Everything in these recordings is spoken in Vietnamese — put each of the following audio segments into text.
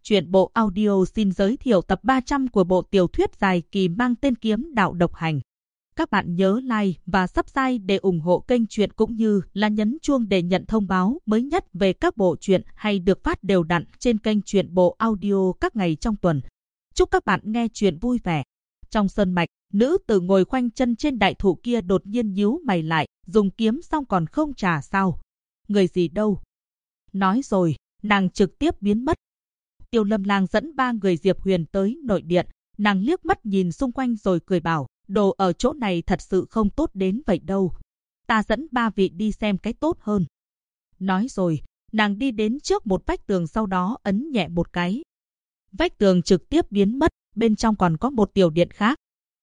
Truyện bộ audio xin giới thiệu tập 300 của bộ tiểu thuyết dài kỳ mang tên Kiếm Đạo Độc Hành. Các bạn nhớ like và subscribe để ủng hộ kênh truyện cũng như là nhấn chuông để nhận thông báo mới nhất về các bộ truyện hay được phát đều đặn trên kênh truyện bộ audio các ngày trong tuần. Chúc các bạn nghe truyện vui vẻ. Trong sơn mạch, nữ tử ngồi khoanh chân trên đại thụ kia đột nhiên nhíu mày lại, dùng kiếm xong còn không trả sao? Người gì đâu? Nói rồi, nàng trực tiếp biến mất. Tiêu Lâm Lang dẫn 3 người Diệp Huyền tới nội điện, nàng liếc mắt nhìn xung quanh rồi cười bảo, đồ ở chỗ này thật sự không tốt đến vậy đâu. Ta dẫn 3 vị đi xem cái tốt hơn. Nói rồi, nàng đi đến trước một vách tường sau đó ấn nhẹ một cái. Vách tường trực tiếp biến mất, bên trong còn có một tiểu điện khác.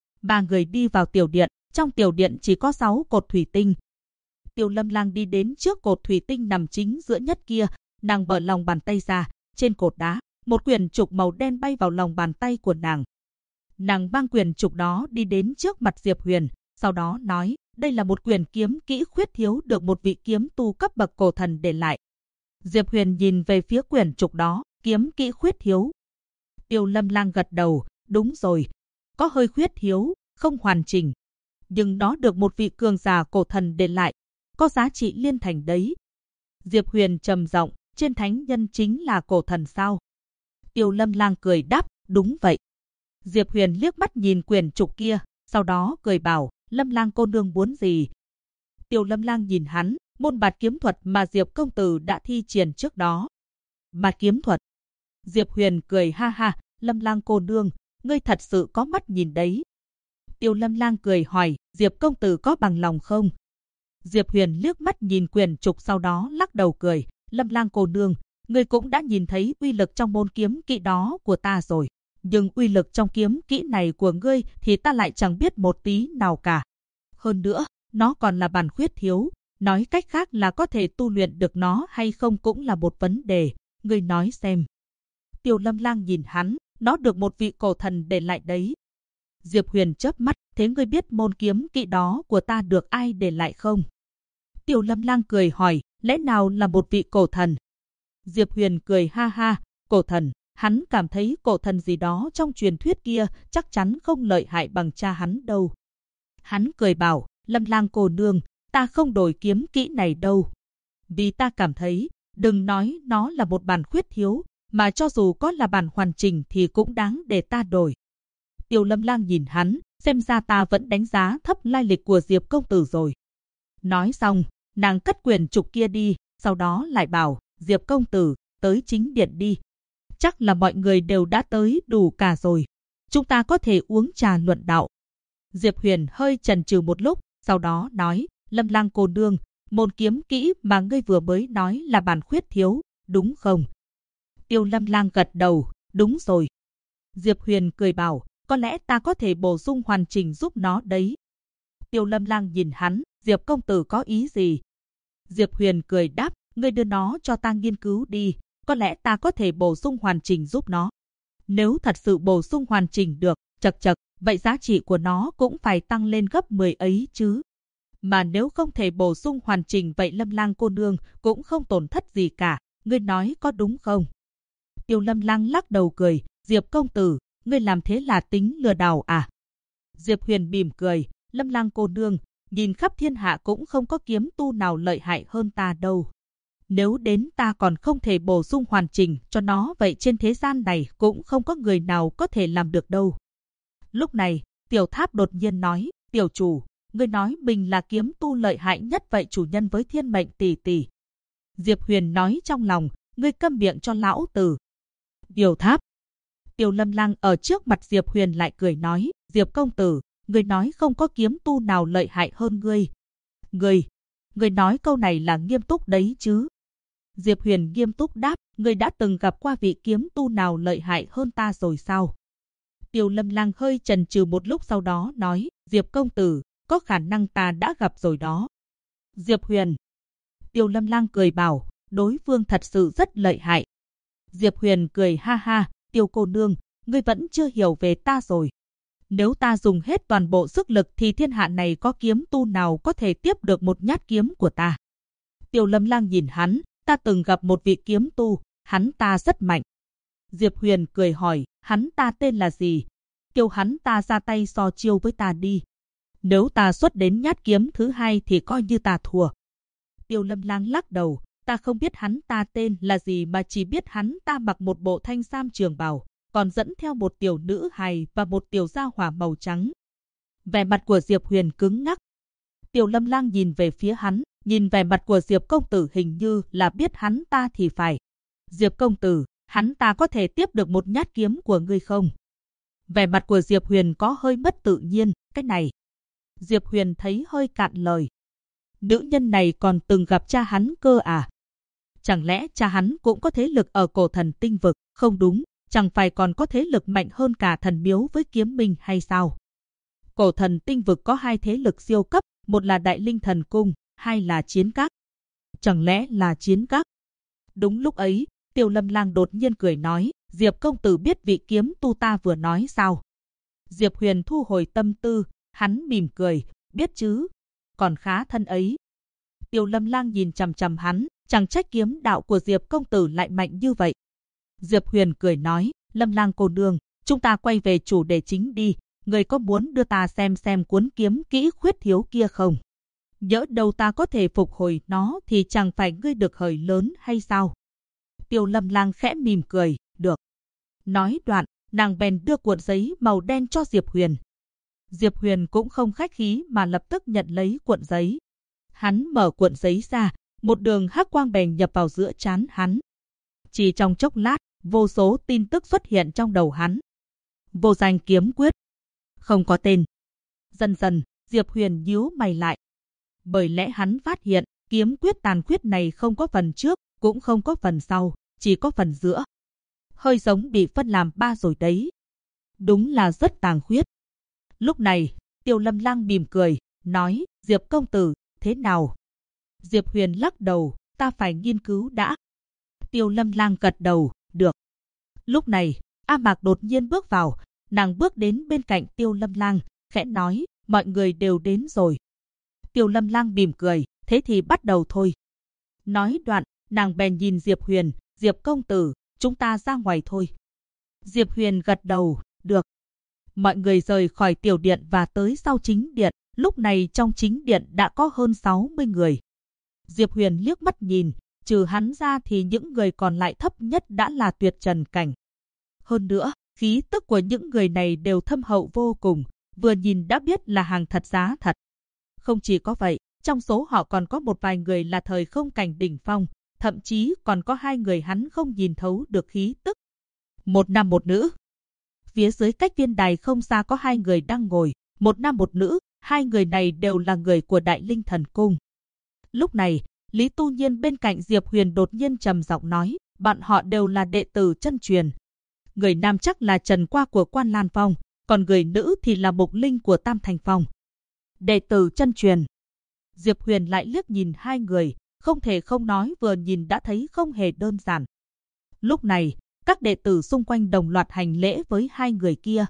3 người đi vào tiểu điện, trong tiểu điện chỉ có 6 cột thủy tinh. Tiêu Lâm Lang đi đến trước cột thủy tinh nằm chính giữa nhất kia, nàng mở lòng bàn tay ra, trên cột đá, một quyển trục màu đen bay vào lòng bàn tay của nàng. Nàng mang quyển trục đó đi đến trước mặt Diệp Huyền, sau đó nói, đây là một quyển kiếm kỹ khuyết thiếu được một vị kiếm tu cấp bậc cổ thần để lại. Diệp Huyền nhìn về phía quyển trục đó, kiếm kỹ khuyết thiếu. Tiêu Lâm Lang gật đầu, đúng rồi, có hơi khuyết thiếu, không hoàn chỉnh. Nhưng nó được một vị cường giả cổ thần để lại, có giá trị liên thành đấy. Diệp Huyền trầm giọng, trên thánh nhân chính là cổ thần sao? Tiêu Lâm Lang cười đáp, đúng vậy. Diệp Huyền liếc mắt nhìn quyển trục kia, sau đó cười bảo, Lâm Lang cô nương muốn gì? Tiêu Lâm Lang nhìn hắn, môn bạt kiếm thuật mà Diệp công tử đã thi triển trước đó. Bạt kiếm thuật. Diệp Huyền cười ha ha, Lâm Lang cô nương, ngươi thật sự có mắt nhìn đấy. Tiêu Lâm Lang cười hỏi, Diệp công tử có bằng lòng không? Diệp Huyền liếc mắt nhìn quyển trục sau đó lắc đầu cười, Lâm Lang cô nương, ngươi cũng đã nhìn thấy uy lực trong môn kiếm kỹ đó của ta rồi. Nhưng uy lực trong kiếm kỹ này của ngươi thì ta lại chẳng biết một tí nào cả. Hơn nữa, nó còn là bản khuyết thiếu, nói cách khác là có thể tu luyện được nó hay không cũng là một vấn đề, ngươi nói xem. Tiêu Lâm Lang nhìn hắn, nó được một vị cổ thần để lại đấy. Diệp Huyền chớp mắt, thế ngươi biết môn kiếm kỹ đó của ta được ai để lại không? Tiêu Lâm Lang cười hỏi, lẽ nào là một vị cổ thần? Diệp Huyền cười ha ha, cổ thần, hắn cảm thấy cổ thần gì đó trong truyền thuyết kia chắc chắn không lợi hại bằng cha hắn đâu. Hắn cười bảo, Lâm Lang cô nương, ta không đổi kiếm kỹ này đâu. Vì ta cảm thấy, đừng nói nó là một bản khuyết thiếu, mà cho dù có là bản hoàn chỉnh thì cũng đáng để ta đổi. Tiêu Lâm Lang nhìn hắn, xem ra ta vẫn đánh giá thấp lai lịch của Diệp công tử rồi. Nói xong, nàng cất quyển trục kia đi, sau đó lại bảo, Diệp công tử, tới chính điện đi. Chắc là mọi người đều đã tới đủ cả rồi. Chúng ta có thể uống trà luận đạo. Diệp Huyền hơi chần chừ một lúc, sau đó nói, Lâm Lang cô nương, môn kiếm kỹ mà ngươi vừa mới nói là bản khuyết thiếu, đúng không? Tiêu Lâm Lang gật đầu, đúng rồi. Diệp Huyền cười bảo, có lẽ ta có thể bổ sung hoàn chỉnh giúp nó đấy. Tiêu Lâm Lang nhìn hắn, Diệp công tử có ý gì? Diệp Huyền cười đáp, ngươi đưa nó cho ta nghiên cứu đi, có lẽ ta có thể bổ sung hoàn chỉnh giúp nó. Nếu thật sự bổ sung hoàn chỉnh được, chật, vậy giá trị của nó cũng phải tăng lên gấp 10 ấy chứ. Mà nếu không thể bổ sung hoàn chỉnh vậy Lâm Lang cô nương cũng không tổn thất gì cả, ngươi nói có đúng không? Tiêu Lâm Lang lắc đầu cười, Diệp công tử, ngươi làm thế là tính lừa đảo à? Diệp Huyền mỉm cười, Lâm Lang cô nương, nhìn khắp thiên hạ cũng không có kiếm tu nào lợi hại hơn ta đâu. Nếu đến ta còn không thể bổ sung hoàn chỉnh cho nó vậy trên thế gian này cũng không có người nào có thể làm được đâu. Lúc này, Tiểu Tháp đột nhiên nói, tiểu chủ, ngươi nói mình là kiếm tu lợi hại nhất vậy chủ nhân với thiên mệnh tỷ tỷ. Diệp Huyền nói trong lòng, ngươi câm miệng cho lão tử. Tiểu Tháp. Tiêu Lâm Lang ở trước mặt Diệp Huyền lại cười nói, Diệp công tử, ngươi nói không có kiếm tu nào lợi hại hơn ngươi. Ngươi nói câu này là nghiêm túc đấy chứ? Diệp Huyền nghiêm túc đáp, ngươi đã từng gặp qua vị kiếm tu nào lợi hại hơn ta rồi sao? Tiêu Lâm Lang hơi chần chừ một lúc sau đó nói, Diệp công tử, có khả năng ta đã gặp rồi đó. Diệp Huyền. Tiêu Lâm Lang cười bảo, đối phương thật sự rất lợi hại. Diệp Huyền cười ha ha, Tiêu cô nương, ngươi vẫn chưa hiểu về ta rồi. Nếu ta dùng hết toàn bộ sức lực thì thiên hạ này có kiếm tu nào có thể tiếp được một nhát kiếm của ta. Tiêu Lâm Lang nhìn hắn, ta từng gặp một vị kiếm tu, hắn ta rất mạnh. Diệp Huyền cười hỏi, hắn ta tên là gì? Kêu hắn ta ra tay so chiêu với ta đi. Nếu ta xuất đến nhát kiếm thứ hai thì coi như ta thua. Tiêu Lâm Lang lắc đầu, ta không biết hắn ta tên là gì mà chỉ biết hắn ta mặc một bộ thanh sam trường bào, còn dẫn theo một tiểu nữ hài và một tiểu gia hỏa màu trắng. Vẻ mặt của Diệp Huyền cứng ngắc. Tiêu Lâm Lang nhìn về phía hắn, nhìn vẻ mặt của Diệp công tử hình như là biết hắn ta thì phải. Diệp công tử, hắn ta có thể tiếp được một nhát kiếm của ngươi không? Vẻ mặt của Diệp Huyền có hơi mất tự nhiên, cái này. Diệp Huyền thấy hơi cạn lời. Nữ nhân này còn từng gặp cha hắn cơ à? Chẳng lẽ cha hắn cũng có thế lực ở cổ thần tinh vực? Không đúng, chẳng phải còn có thế lực mạnh hơn cả thần miếu với kiếm minh hay sao? Cổ thần tinh vực có hai thế lực siêu cấp, một là Đại Linh Thần Cung, hai là Chiến Các. Chẳng lẽ là Chiến Các? Đúng lúc ấy, Tiêu Lâm Lang đột nhiên cười nói, Diệp công tử biết vị kiếm tu ta vừa nói sao? Diệp Huyền thu hồi tâm tư, hắn mỉm cười, biết chứ, còn khá thân ấy. Tiêu Lâm Lang nhìn chằm chằm hắn, chẳng trách kiếm đạo của Diệp công tử lại mạnh như vậy. Diệp Huyền cười nói, Lâm Lang cô nương, chúng ta quay về chủ đề chính đi, người có muốn đưa ta xem cuốn kiếm kỹ khuyết thiếu kia không? Nhỡ đâu ta có thể phục hồi nó thì chẳng phải ngươi được hời lớn hay sao? Tiêu Lâm Lang khẽ mỉm cười, được. Nói đoạn, nàng bèn đưa cuộn giấy màu đen cho Diệp Huyền. Diệp Huyền cũng không khách khí mà lập tức nhận lấy cuộn giấy. Hắn mở cuộn giấy ra, một đường hắc quang bèn nhập vào giữa trán hắn. Chỉ trong chốc lát, vô số tin tức xuất hiện trong đầu hắn. Vô danh kiếm quyết. Không có tên. Dần dần, Diệp Huyền nhíu mày lại. Bởi lẽ hắn phát hiện, kiếm quyết tàn khuyết này không có phần trước, cũng không có phần sau, chỉ có phần giữa. Hơi giống bị phân làm ba rồi đấy. Đúng là rất tàn khuyết. Lúc này, Tiêu Lâm Lang mỉm cười, nói, Diệp công tử, thế nào? Diệp Huyền lắc đầu, ta phải nghiên cứu đã. Tiêu Lâm Lang gật đầu, được. Lúc này, A Mạc đột nhiên bước vào, nàng bước đến bên cạnh Tiêu Lâm Lang, khẽ nói, mọi người đều đến rồi. Tiêu Lâm Lang mỉm cười, thế thì bắt đầu thôi. Nói đoạn, nàng bèn nhìn Diệp Huyền, Diệp công tử, chúng ta ra ngoài thôi. Diệp Huyền gật đầu, được. Mọi người rời khỏi tiểu điện và tới sau chính điện, lúc này trong chính điện đã có hơn 60 người. Diệp Huyền liếc mắt nhìn, trừ hắn ra thì những người còn lại thấp nhất đã là tuyệt trần cảnh. Hơn nữa, khí tức của những người này đều thâm hậu vô cùng, vừa nhìn đã biết là hàng thật giá thật. Không chỉ có vậy, trong số họ còn có một vài người là thời không cảnh đỉnh phong, thậm chí còn có hai người hắn không nhìn thấu được khí tức. Một nam một nữ. Phía dưới cách viên đài không xa có hai người đang ngồi, một nam một nữ, hai người này đều là người của Đại Linh Thần Cung. Lúc này, Lý Tu Nhiên bên cạnh Diệp Huyền đột nhiên trầm giọng nói, bọn họ đều là đệ tử chân truyền. Người nam chắc là Trần Qua của Quan Lan Phong, còn người nữ thì là Mục Linh của Tam Thành Phong. Đệ tử chân truyền. Diệp Huyền lại liếc nhìn hai người, không thể không nói vừa nhìn đã thấy không hề đơn giản. Lúc này, các đệ tử xung quanh đồng loạt hành lễ với hai người kia.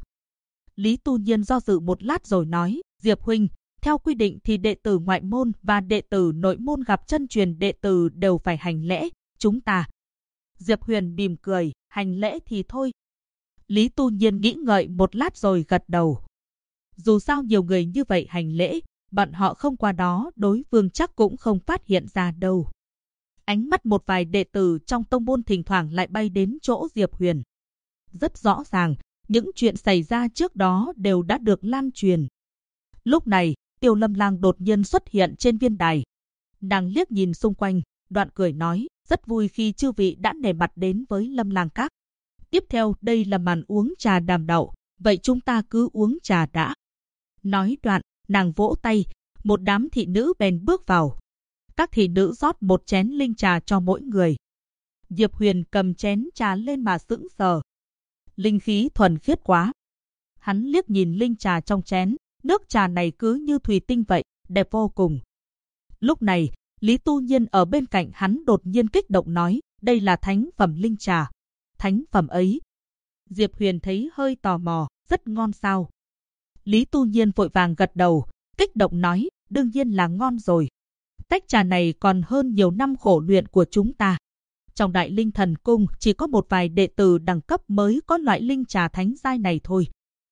Lý Tu Nhiên do dự một lát rồi nói, Diệp huynh, theo quy định thì đệ tử ngoại môn và đệ tử nội môn gặp chân truyền đệ tử đều phải hành lễ, chúng ta. Diệp Huyền mỉm cười, hành lễ thì thôi. Lý Tu Nhiên nghĩ ngợi một lát rồi gật đầu. Dù sao nhiều người như vậy hành lễ, bọn họ không qua đó đối phương chắc cũng không phát hiện ra đâu. Ánh mắt một vài đệ tử trong tông môn thỉnh thoảng lại bay đến chỗ Diệp Huyền. Rất rõ ràng, những chuyện xảy ra trước đó đều đã được lan truyền. Lúc này, Tiêu Lâm Lang đột nhiên xuất hiện trên viên đài. Nàng liếc nhìn xung quanh, đoạn cười nói, rất vui khi chư vị đã nể mặt đến với Lâm Lang Các. Tiếp theo đây là màn uống trà đàm đạo, vậy chúng ta cứ uống trà đã. Nói đoạn, nàng vỗ tay, một đám thị nữ bèn bước vào. Các thị nữ rót một chén linh trà cho mỗi người. Diệp Huyền cầm chén trà lên mà sững sờ. Linh khí thuần khiết quá. Hắn liếc nhìn linh trà trong chén, nước trà này cứ như thủy tinh vậy, đẹp vô cùng. Lúc này, Lý Tu Nhiên ở bên cạnh hắn đột nhiên kích động nói, đây là thánh phẩm linh trà. Thánh phẩm ấy. Diệp Huyền thấy hơi tò mò, rất ngon sao? Lý Tu Nhiên vội vàng gật đầu, kích động nói, đương nhiên là ngon rồi. Tách trà này còn hơn nhiều năm khổ luyện của chúng ta. Trong Đại Linh Thần Cung chỉ có một vài đệ tử đẳng cấp mới có loại linh trà thánh giai này thôi.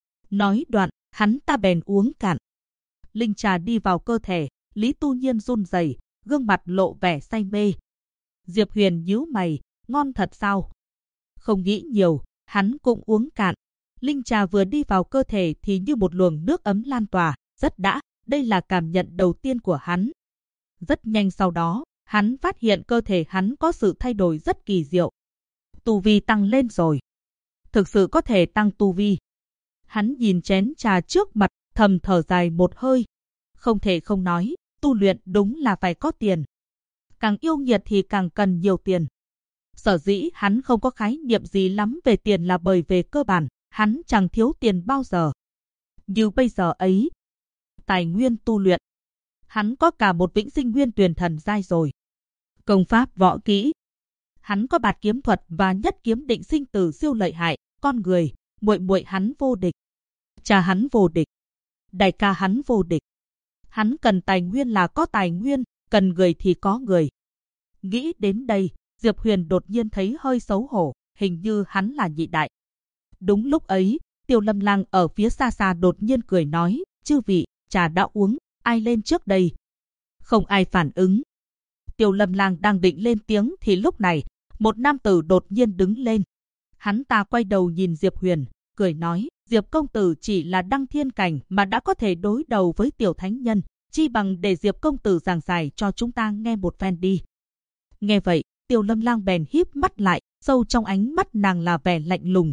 Nói đoạn, hắn ta bèn uống cạn. Linh trà đi vào cơ thể, Lý Tu Nhiên run rẩy, gương mặt lộ vẻ say mê. Diệp Huyền nhíu mày, ngon thật sao? Không nghĩ nhiều, hắn cũng uống cạn. Linh trà vừa đi vào cơ thể thì như một luồng nước ấm lan tỏa, rất đã, đây là cảm nhận đầu tiên của hắn. Rất nhanh sau đó, hắn phát hiện cơ thể hắn có sự thay đổi rất kỳ diệu. Tu vi tăng lên rồi. Thực sự có thể tăng tu vi. Hắn nhìn chén trà trước mặt, thầm thở dài một hơi. Không thể không nói, tu luyện đúng là phải có tiền. Càng yêu nghiệt thì càng cần nhiều tiền. Sở dĩ hắn không có khái niệm gì lắm về tiền là bởi về cơ bản, hắn chẳng thiếu tiền bao giờ. Như bây giờ ấy, tài nguyên tu luyện. Hắn có cả một vĩnh sinh nguyên tuyền thần giai rồi. Công pháp võ kỹ. Hắn có bạt kiếm thuật và nhất kiếm định sinh tử siêu lợi hại. Con người, muội muội hắn vô địch. Cha hắn vô địch. Đại ca hắn vô địch. Hắn cần tài nguyên là có tài nguyên, cần người thì có người. Nghĩ đến đây, Diệp Huyền đột nhiên thấy hơi xấu hổ, hình như hắn là nhị đại. Đúng lúc ấy, Tiêu Lâm Lang ở phía xa xa đột nhiên cười nói, chư vị, trà đã uống, ai lên trước đây? Không ai phản ứng. Tiêu Lâm Lang đang định lên tiếng thì lúc này, một nam tử đột nhiên đứng lên. Hắn ta quay đầu nhìn Diệp Huyền, cười nói, Diệp công tử chỉ là đăng thiên cảnh mà đã có thể đối đầu với tiểu thánh nhân, chi bằng để Diệp công tử giảng giải cho chúng ta nghe một phen đi. Nghe vậy, Tiêu Lâm Lang bèn híp mắt lại, sâu trong ánh mắt nàng là vẻ lạnh lùng.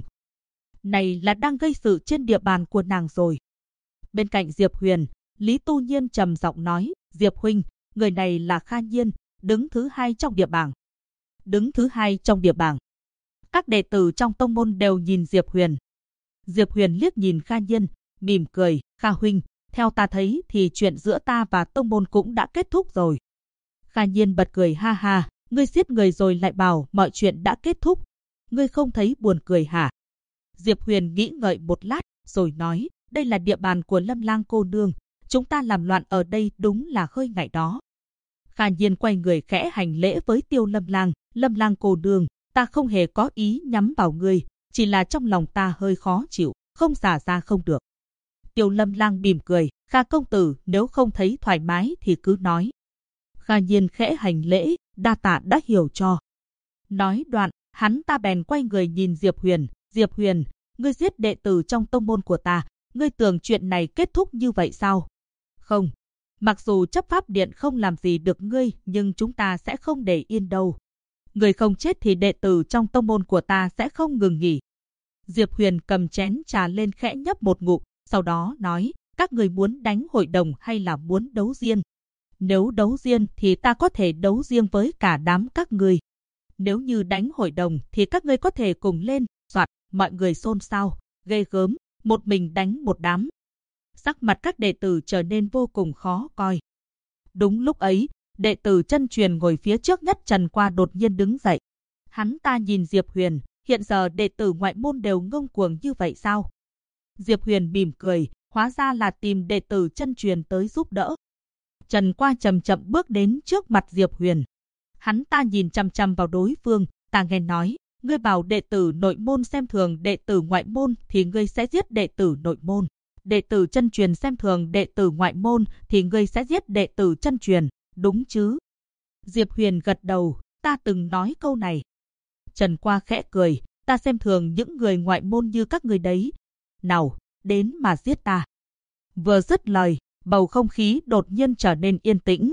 Này là đang gây sự trên địa bàn của nàng rồi. Bên cạnh Diệp Huyền, Lý Tu Nhiên trầm giọng nói, Diệp huynh, người này là Kha Nhiên, đứng thứ 2 trong địa bảng. Đứng thứ 2 trong địa bảng. Các đệ tử trong tông môn đều nhìn Diệp Huyền. Diệp Huyền liếc nhìn Kha Nhiên, mỉm cười, Kha huynh, theo ta thấy thì chuyện giữa ta và tông môn cũng đã kết thúc rồi. Kha Nhiên bật cười ha ha, ngươi giết người rồi lại bảo mọi chuyện đã kết thúc. Ngươi không thấy buồn cười hả? Diệp Huyền nghĩ ngợi một lát, rồi nói, đây là địa bàn của Lâm Lang cô nương, chúng ta làm loạn ở đây đúng là hơi ngại đó. Kha Nhiên quay người khẽ hành lễ với Tiêu Lâm Lang cô nương, ta không hề có ý nhắm vào ngươi, chỉ là trong lòng ta hơi khó chịu, không xả ra không được. Tiêu Lâm Lang mỉm cười, Kha công tử, nếu không thấy thoải mái thì cứ nói. Kha Nhiên khẽ hành lễ, đa tạ đã hiểu cho. Nói đoạn, hắn ta bèn quay người nhìn Diệp Huyền, Diệp Huyền, ngươi giết đệ tử trong tông môn của ta, ngươi tưởng chuyện này kết thúc như vậy sao? Không, mặc dù chấp pháp điện không làm gì được ngươi, nhưng chúng ta sẽ không để yên đâu. Người không chết thì đệ tử trong tông môn của ta sẽ không ngừng nghỉ. Diệp Huyền cầm chén trà lên khẽ nhấp một ngụm, sau đó nói, các người muốn đánh hội đồng hay là muốn đấu riêng? Nếu đấu riêng thì ta có thể đấu riêng với cả đám các người. Nếu như đánh hội đồng thì các ngươi có thể cùng lên, soạt, mọi người xôn xao, ghê gớm, một mình đánh một đám. Sắc mặt các đệ tử trở nên vô cùng khó coi. Đúng lúc ấy, đệ tử chân truyền ngồi phía trước nhất Trần Qua đột nhiên đứng dậy. Hắn ta nhìn Diệp Huyền, hiện giờ đệ tử ngoại môn đều ngông cuồng như vậy sao? Diệp Huyền mỉm cười, hóa ra là tìm đệ tử chân truyền tới giúp đỡ. Trần Qua chậm chậm bước đến trước mặt Diệp Huyền. Hắn ta nhìn chăm chăm vào đối phương, ta nghe nói, ngươi bảo đệ tử nội môn xem thường đệ tử ngoại môn thì ngươi sẽ giết đệ tử nội môn. Đệ tử chân truyền xem thường đệ tử ngoại môn thì ngươi sẽ giết đệ tử chân truyền, đúng chứ? Diệp Huyền gật đầu, ta từng nói câu này. Trần Qua khẽ cười, ta xem thường những người ngoại môn như các ngươi đấy. Nào, đến mà giết ta. Vừa dứt lời, bầu không khí đột nhiên trở nên yên tĩnh.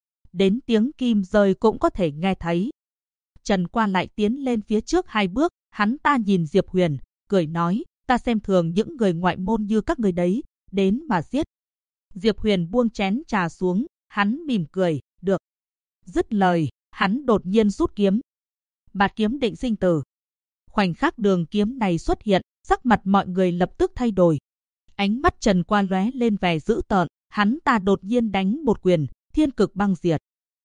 Đến tiếng kim rơi cũng có thể nghe thấy. Trần Qua lại tiến lên phía trước 2 bước, hắn ta nhìn Diệp Huyền, cười nói, ta xem thường những người ngoại môn như các người đấy, đến mà giết. Diệp Huyền buông chén trà xuống, hắn mỉm cười, được. Dứt lời, hắn đột nhiên rút kiếm. Bạt kiếm định sinh tử. Khoảnh khắc đường kiếm này xuất hiện, sắc mặt mọi người lập tức thay đổi. Ánh mắt Trần Qua lóe lên vẻ dữ tợn, hắn ta đột nhiên đánh một quyền, thiên cực băng diệt.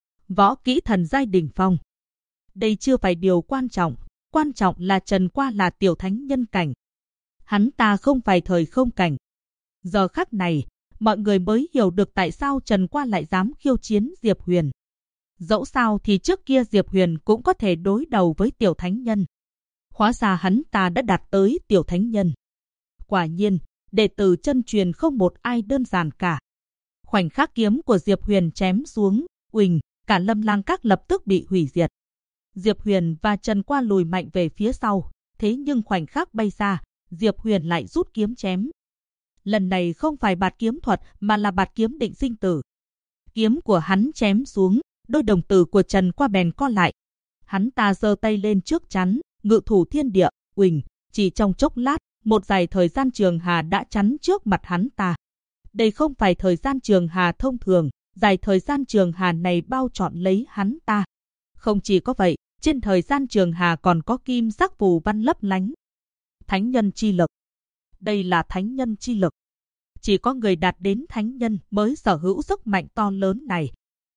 Võ kỹ thần giai đỉnh phong. Đây chưa phải điều quan trọng là Trần Qua là tiểu thánh nhân cảnh. Hắn ta không phải thời không cảnh. Giờ khắc này, mọi người mới hiểu được tại sao Trần Qua lại dám khiêu chiến Diệp Huyền. Dẫu sao thì trước kia Diệp Huyền cũng có thể đối đầu với tiểu thánh nhân. Hóa ra hắn ta đã đạt tới tiểu thánh nhân. Quả nhiên, đệ tử chân truyền không một ai đơn giản cả. Khoảnh khắc kiếm của Diệp Huyền chém xuống, uỳnh, cả Lâm Lang Các lập tức bị hủy diệt. Diệp Huyền và Trần Qua lùi mạnh về phía sau, thế nhưng khoảnh khắc bay ra, Diệp Huyền lại rút kiếm chém. Lần này không phải bạt kiếm thuật mà là bạt kiếm định sinh tử. Kiếm của hắn chém xuống, đôi đồng tử của Trần Qua bèn co lại. Hắn ta giơ tay lên trước chắn, ngự thủ thiên địa, uỳnh, chỉ trong chốc lát, một dải thời gian trường hà đã chắn trước mặt hắn ta. Đây không phải thời gian trường hà thông thường, dải thời gian trường hà này bao trọn lấy hắn ta. Không chỉ có vậy, trên thời gian trường hà còn có kim sắc phù văn lấp lánh. Thánh nhân chi lực. Đây là thánh nhân chi lực. Chỉ có người đạt đến thánh nhân mới sở hữu sức mạnh to lớn này.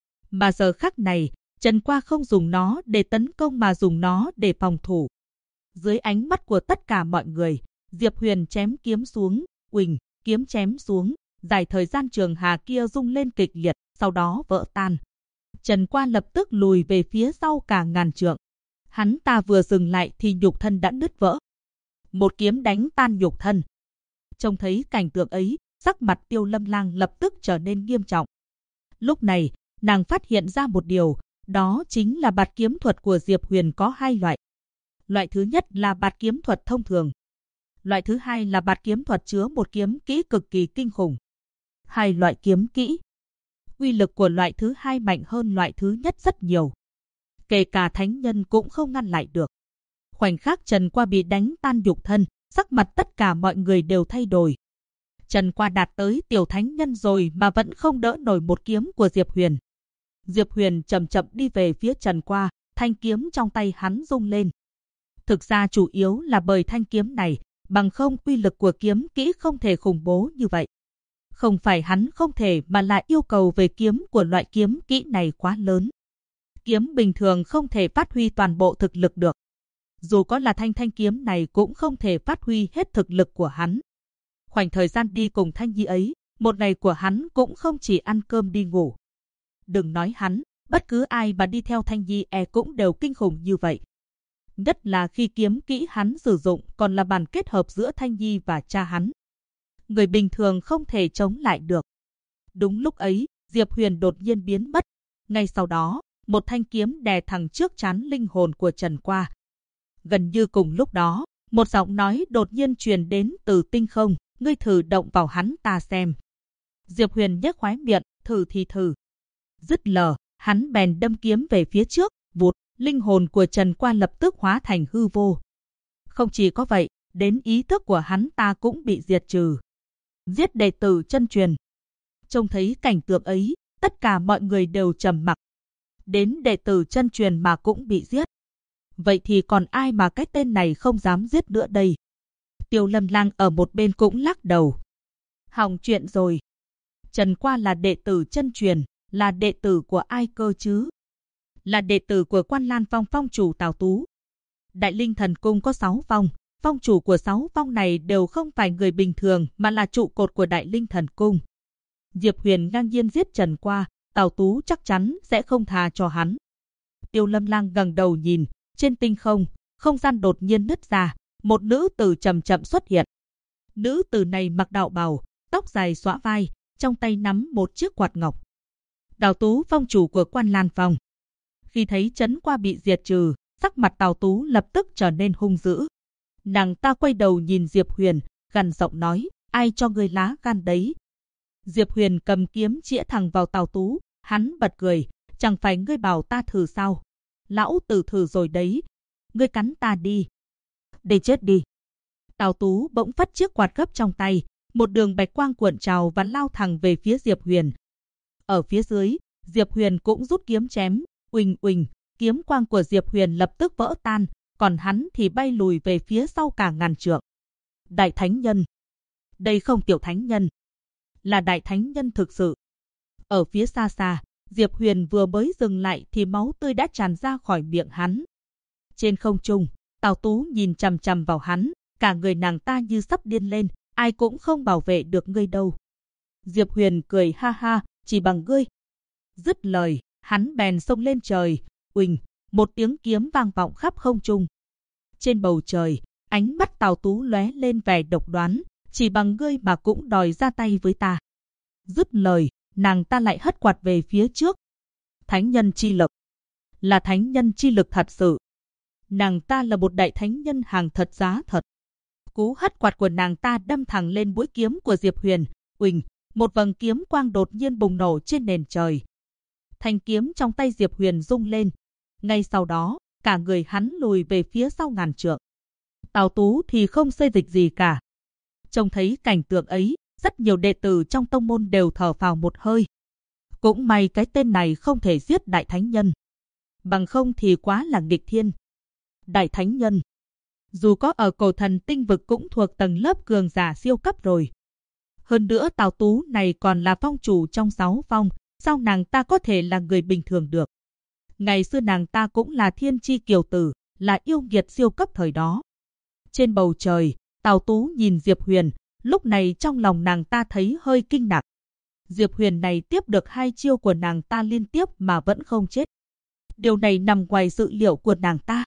Mà giờ khắc này, Trần Qua không dùng nó để tấn công mà dùng nó để phòng thủ. Dưới ánh mắt của tất cả mọi người, Diệp Huyền chém kiếm xuống, uỳnh, kiếm chém xuống, dải thời gian trường hà kia rung lên kịch liệt, sau đó vỡ tan. Trần Qua lập tức lùi về phía sau cả ngàn trượng. Hắn ta vừa dừng lại thì nhục thân đã nứt vỡ. Một kiếm đánh tan nhục thân. Trông thấy cảnh tượng ấy, sắc mặt Tiêu Lâm Lang lập tức trở nên nghiêm trọng. Lúc này, nàng phát hiện ra một điều, đó chính là bạt kiếm thuật của Diệp Huyền có hai loại. Loại thứ nhất là bạt kiếm thuật thông thường. Loại thứ hai là bạt kiếm thuật chứa một kiếm kỹ cực kỳ kinh khủng. Hai loại kiếm kỹ. Uy lực của loại thứ hai mạnh hơn loại thứ nhất rất nhiều. Kể cả thánh nhân cũng không ngăn lại được. Khoảnh khắc Trần Qua bị đánh tan nhục thân, sắc mặt tất cả mọi người đều thay đổi. Trần Qua đạt tới tiểu thánh nhân rồi mà vẫn không đỡ nổi một kiếm của Diệp Huyền. Diệp Huyền chậm chậm đi về phía Trần Qua, thanh kiếm trong tay hắn rung lên. Thực ra chủ yếu là bởi thanh kiếm này, bằng không uy lực của kiếm kỹ không thể khủng bố như vậy. Không phải hắn không thể mà là yêu cầu về kiếm của loại kiếm kỹ này quá lớn. Kiếm bình thường không thể phát huy toàn bộ thực lực được. Dù có là thanh kiếm này cũng không thể phát huy hết thực lực của hắn. Khoảnh thời gian đi cùng Thanh Nhi ấy, một ngày của hắn cũng không chỉ ăn cơm đi ngủ. Đừng nói hắn, bất cứ ai mà đi theo Thanh Nhi cũng đều kinh khủng như vậy. Nhất là khi kiếm kỹ hắn sử dụng còn là bàn kết hợp giữa Thanh Nhi và cha hắn. Người bình thường không thể chống lại được. Đúng lúc ấy, Diệp Huyền đột nhiên biến mất. Ngay sau đó, một thanh kiếm đè thẳng trước trán linh hồn của Trần Qua. Gần như cùng lúc đó, một giọng nói đột nhiên truyền đến từ tinh không, ngươi thử động vào hắn ta xem. Diệp Huyền nhếch khóe miệng, thử thì thử. Dứt lời, hắn bèn đâm kiếm về phía trước, vụt, linh hồn của Trần Qua lập tức hóa thành hư vô. Không chỉ có vậy, đến ý thức của hắn ta cũng bị diệt trừ. Giết đệ tử chân truyền. Trông thấy cảnh tượng ấy, tất cả mọi người đều trầm mặc. Đến đệ tử chân truyền mà cũng bị giết. Vậy thì còn ai mà cái tên này không dám giết nữa đây? Tiêu Lâm Lang ở một bên cũng lắc đầu. Hỏng chuyện rồi. Trần Qua là đệ tử chân truyền, là đệ tử của ai cơ chứ? Là đệ tử của Quan Lan Phong phong chủ Tào Tú. Đại Linh Thần Cung có 6 phong, phong chủ của 6 phong này đều không phải người bình thường mà là trụ cột của Đại Linh Thần Cung. Diệp Huyền ngang nhiên giết Trần Qua, Tào Tú chắc chắn sẽ không tha cho hắn. Tiêu Lâm Lang ngẩng đầu nhìn, trên tinh không, không gian đột nhiên nứt ra, một nữ tử chậm chậm xuất hiện. Nữ tử này mặc đạo bào, tóc dài xõa vai, trong tay nắm một chiếc quạt ngọc. Tào Tú phong chủ của Quan Lan Phong. Khi thấy Trần Qua bị diệt trừ, sắc mặt Tào Tú lập tức trở nên hung dữ. Nàng ta quay đầu nhìn Diệp Huyền, gằn giọng nói, ai cho ngươi lá gan đấy? Diệp Huyền cầm kiếm chĩa thẳng vào Tào Tú, hắn bật cười, chẳng phải ngươi bảo ta thử sao? Lão tử thử rồi đấy, ngươi cắn ta đi. Để chết đi. Tào Tú bỗng phất chiếc quạt gấp trong tay, một đường bạch quang cuộn trào và lao thẳng về phía Diệp Huyền. Ở phía dưới, Diệp Huyền cũng rút kiếm chém, uỳnh uỳnh, kiếm quang của Diệp Huyền lập tức vỡ tan, còn hắn thì bay lùi về phía sau cả ngàn trượng. Đại thánh nhân. Đây không tiểu thánh nhân, là đại thánh nhân thực sự. Ở phía xa xa, Diệp Huyền vừa mới dừng lại thì máu tươi đã tràn ra khỏi miệng hắn. Trên không trung, Tào Tú nhìn chằm chằm vào hắn, cả người nàng ta như sắp điên lên, ai cũng không bảo vệ được ngươi đâu. Diệp Huyền cười ha ha, chỉ bằng ngươi. Dứt lời, hắn bèn xông lên trời, uỳnh, một tiếng kiếm vang vọng khắp không trung. Trên bầu trời, ánh mắt Tào Tú lóe lên vẻ độc đoán, chỉ bằng ngươi mà cũng đòi ra tay với ta. Dứt lời, nàng ta lại hất quạt về phía trước. Thánh nhân chi lực, là thánh nhân chi lực thật sự. Nàng ta là một đại thánh nhân hàng thật giá thật. Cú hất quạt của nàng ta đâm thẳng lên mũi kiếm của Diệp Huyền, uỳnh, một vầng kiếm quang đột nhiên bùng nổ trên nền trời. Thanh kiếm trong tay Diệp Huyền rung lên. Ngay sau đó, cả người hắn lùi về phía sau ngàn trượng. Tào Tú thì không xê dịch gì cả. Trông thấy cảnh tượng ấy, rất nhiều đệ tử trong tông môn đều thở phào một hơi. Cũng may cái tên này không thể giết đại thánh nhân. Bằng không thì quá là nghịch thiên. Đại thánh nhân, dù có ở cổ thần tinh vực cũng thuộc tầng lớp cường giả siêu cấp rồi. Hơn nữa Tào Tú này còn là phong chủ trong 6 phong, sao nàng ta có thể là người bình thường được. Ngày xưa nàng ta cũng là thiên chi kiều tử, là yêu nghiệt siêu cấp thời đó. Trên bầu trời, Tào Tú nhìn Diệp Huyền, lúc này trong lòng nàng ta thấy hơi kinh ngạc. Diệp Huyền này tiếp được 2 chiêu của nàng ta liên tiếp mà vẫn không chết. Điều này nằm ngoài dự liệu của nàng ta.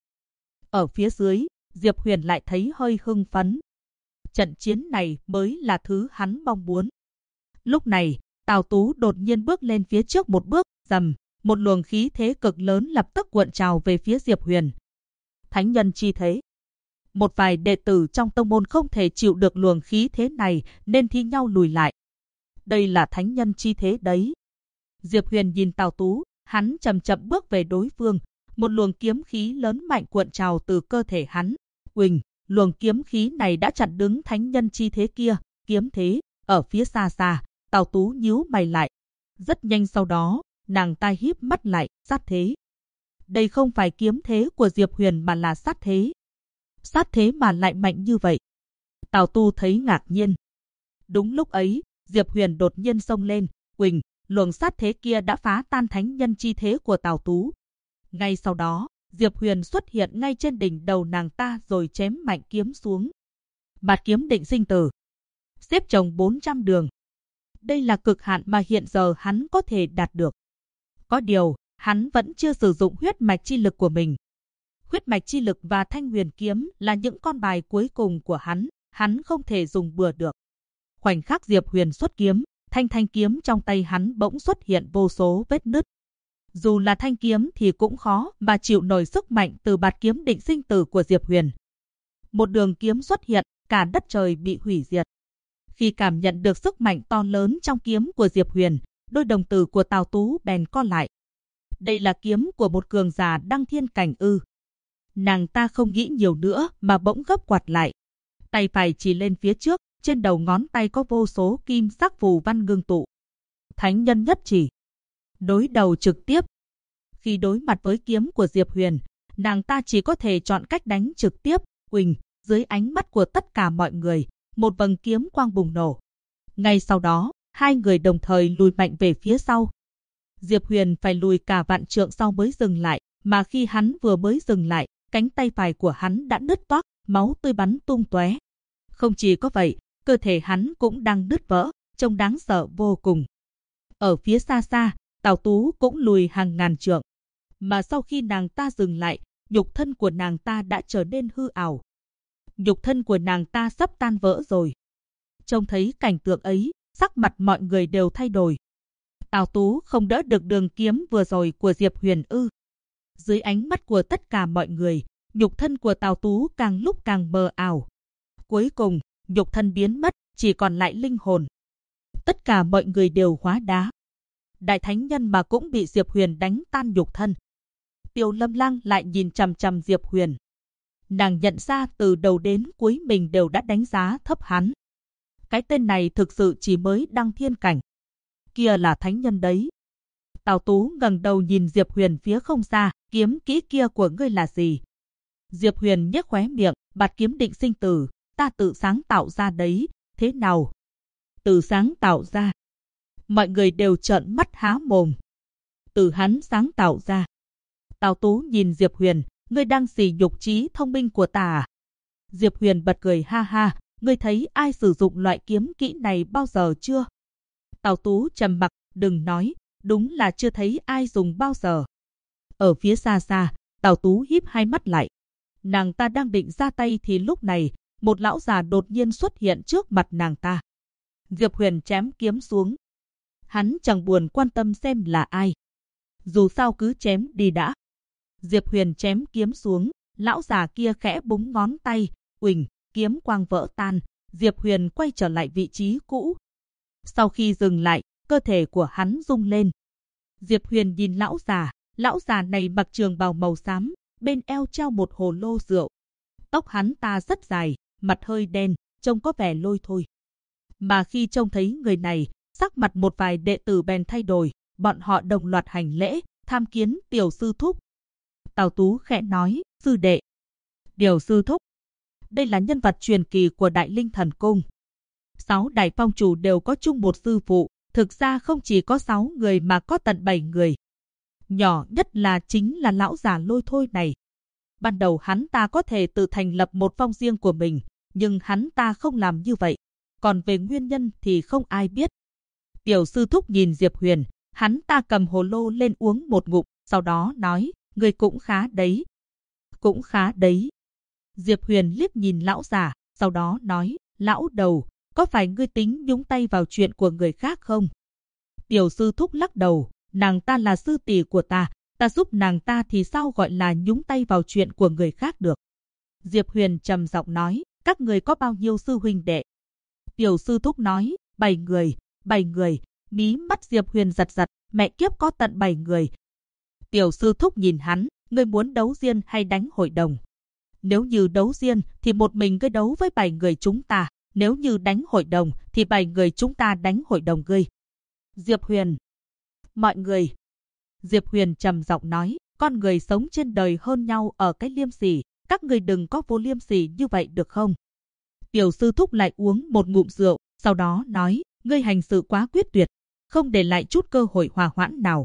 Ở phía dưới, Diệp Huyền lại thấy hơi hưng phấn. Trận chiến này mới là thứ hắn mong muốn. Lúc này, Tào Tú đột nhiên bước lên phía trước một bước, rầm, một luồng khí thế cực lớn lập tức cuộn trào về phía Diệp Huyền. Thánh nhân chi thế. Một vài đệ tử trong tông môn không thể chịu được luồng khí thế này nên thi nhau lùi lại. Đây là thánh nhân chi thế đấy. Diệp Huyền nhìn Tào Tú, hắn chậm chậm bước về đối phương. Một luồng kiếm khí lớn mạnh cuộn trào từ cơ thể hắn. Uỳnh, luồng kiếm khí này đã chặn đứng thánh nhân chi thế kia. Kiếm thế, ở phía xa xa, Tào Tú nhíu mày lại. Rất nhanh sau đó, nàng ta híp mắt lại, sát thế. Đây không phải kiếm thế của Diệp Huyền mà là sát thế. Sát thế mà lại mạnh như vậy. Tào Tu thấy ngạc nhiên. Đúng lúc ấy, Diệp Huyền đột nhiên xông lên, uỳnh, luồng sát thế kia đã phá tan thánh nhân chi thế của Tào Tú. Ngay sau đó, Diệp Huyền xuất hiện ngay trên đỉnh đầu nàng ta rồi chém mạnh kiếm xuống. Bạt kiếm định sinh tử. Xếp chồng 400 đường. Đây là cực hạn mà hiện giờ hắn có thể đạt được. Có điều, hắn vẫn chưa sử dụng huyết mạch chi lực của mình. Huyết mạch chi lực và thanh huyền kiếm là những con bài cuối cùng của hắn không thể dùng bừa được. Khoảnh khắc Diệp Huyền xuất kiếm, thanh kiếm trong tay hắn bỗng xuất hiện vô số vết nứt. Dù là thanh kiếm thì cũng khó mà chịu nổi sức mạnh từ bạt kiếm định sinh tử của Diệp Huyền. Một đường kiếm xuất hiện, cả đất trời bị hủy diệt. Khi cảm nhận được sức mạnh to lớn trong kiếm của Diệp Huyền, đôi đồng tử của Tào Tú bèn co lại. Đây là kiếm của một cường giả đăng thiên cảnh ư? Nàng ta không nghĩ nhiều nữa mà bỗng gấp quạt lại. Tay phải chỉ lên phía trước, trên đầu ngón tay có vô số kim sắc phù văn ngưng tụ. Thánh nhân nhất chỉ. Đối đầu trực tiếp. Khi đối mặt với kiếm của Diệp Huyền, nàng ta chỉ có thể chọn cách đánh trực tiếp. Uỳnh, dưới ánh mắt của tất cả mọi người, một vầng kiếm quang bùng nổ. Ngay sau đó, hai người đồng thời lùi mạnh về phía sau. Diệp Huyền phải lùi cả vạn trượng sau mới dừng lại, mà khi hắn vừa mới dừng lại, cánh tay phải của hắn đã nứt toác, máu tươi bắn tung tóe. Không chỉ có vậy, cơ thể hắn cũng đang nứt vỡ, trông đáng sợ vô cùng. Ở phía xa xa, Tào Tú cũng lùi hàng ngàn trượng. Mà sau khi nàng ta dừng lại, nhục thân của nàng ta đã trở nên hư ảo. Nhục thân của nàng ta sắp tan vỡ rồi. Trông thấy cảnh tượng ấy, sắc mặt mọi người đều thay đổi. Tào Tú không đỡ được đường kiếm vừa rồi của Diệp Huyền ư? Dưới ánh mắt của tất cả mọi người, nhục thân của Tào Tú càng lúc càng mờ ảo. Cuối cùng, nhục thân biến mất, chỉ còn lại linh hồn. Tất cả mọi người đều hóa đá. Đại thánh nhân mà cũng bị Diệp Huyền đánh tan nhục thân. Tiêu Lâm Lang lại nhìn chằm chằm Diệp Huyền. Nàng nhận ra từ đầu đến cuối mình đều đã đánh giá thấp hắn. Cái tên này thực sự chỉ mới đăng thiên cảnh. Kia là thánh nhân đấy. Tào Tú ngẩng đầu nhìn Diệp Huyền phía không xa, kiếm kỹ kia của ngươi là gì? Diệp Huyền nhếch khóe miệng, bạt kiếm định sinh tử, ta tự sáng tạo ra đấy, thế nào? Tự sáng tạo ra. Mọi người đều trợn mắt há mồm. Từ hắn sáng tạo ra. Tào Tú nhìn Diệp Huyền, ngươi đang sỉ nhục trí thông minh của ta à? Diệp Huyền bật cười ha ha, ngươi thấy ai sử dụng loại kiếm kỹ này bao giờ chưa? Tào Tú trầm mặc, đừng nói, đúng là chưa thấy ai dùng bao giờ. Ở phía xa xa, Tào Tú híp hai mắt lại. Nàng ta đang định ra tay thì lúc này, một lão già đột nhiên xuất hiện trước mặt nàng ta. Diệp Huyền chém kiếm xuống. Hắn chẳng buồn quan tâm xem là ai. Dù sao cứ chém đi đã. Diệp Huyền chém kiếm xuống, lão già kia khẽ búng ngón tay, uỳnh, kiếm quang vỡ tan, Diệp Huyền quay trở lại vị trí cũ. Sau khi dừng lại, cơ thể của hắn rung lên. Diệp Huyền nhìn lão già này mặc trường bào màu xám, bên eo treo một hồ lô rượu. Tóc hắn ta rất dài, mặt hơi đen, trông có vẻ lôi thôi. Mà khi trông thấy người này, sắc mặt một vài đệ tử bèn thay đổi, bọn họ đồng loạt hành lễ, tham kiến tiểu sư thúc. Tào Tú khẽ nói, sư đệ. Tiểu sư thúc. Đây là nhân vật truyền kỳ của Đại Linh Thần Cung. 6 đại phong chủ đều có chung một sư phụ, thực ra không chỉ có 6 người mà có tận 7 người. Nhỏ nhất là chính là lão già lôi thôi này. Ban đầu hắn ta có thể tự thành lập một phong riêng của mình, nhưng hắn ta không làm như vậy. Còn về nguyên nhân thì không ai biết. Tiểu sư thúc nhìn Diệp Huyền, hắn ta cầm hồ lô lên uống một ngụm, sau đó nói, người cũng khá đấy. Cũng khá đấy. Diệp Huyền liếc nhìn lão già, sau đó nói, lão đầu, có phải ngươi tính nhúng tay vào chuyện của người khác không? Tiểu sư thúc lắc đầu, nàng ta là sư tỷ của ta giúp nàng ta thì sao gọi là nhúng tay vào chuyện của người khác được? Diệp Huyền trầm giọng nói, các người có bao nhiêu sư huynh đệ? Tiểu sư thúc nói, 7 người, 7 người, mí mắt Diệp Huyền giật giật, mẹ kiếp có tận 7 người. Tiểu sư thúc nhìn hắn, ngươi muốn đấu riêng hay đánh hội đồng? Nếu như đấu riêng thì một mình ngươi đấu với 7 người chúng ta, nếu như đánh hội đồng thì 7 người chúng ta đánh hội đồng ngươi. Diệp Huyền. Mọi người. Diệp Huyền trầm giọng nói, con người sống trên đời hơn nhau ở cái liêm sỉ, các người đừng có vô liêm sỉ như vậy được không? Tiểu sư thúc lại uống một ngụm rượu, sau đó nói, ngươi hành sự quá quyết tuyệt, không để lại chút cơ hội hòa hoãn nào.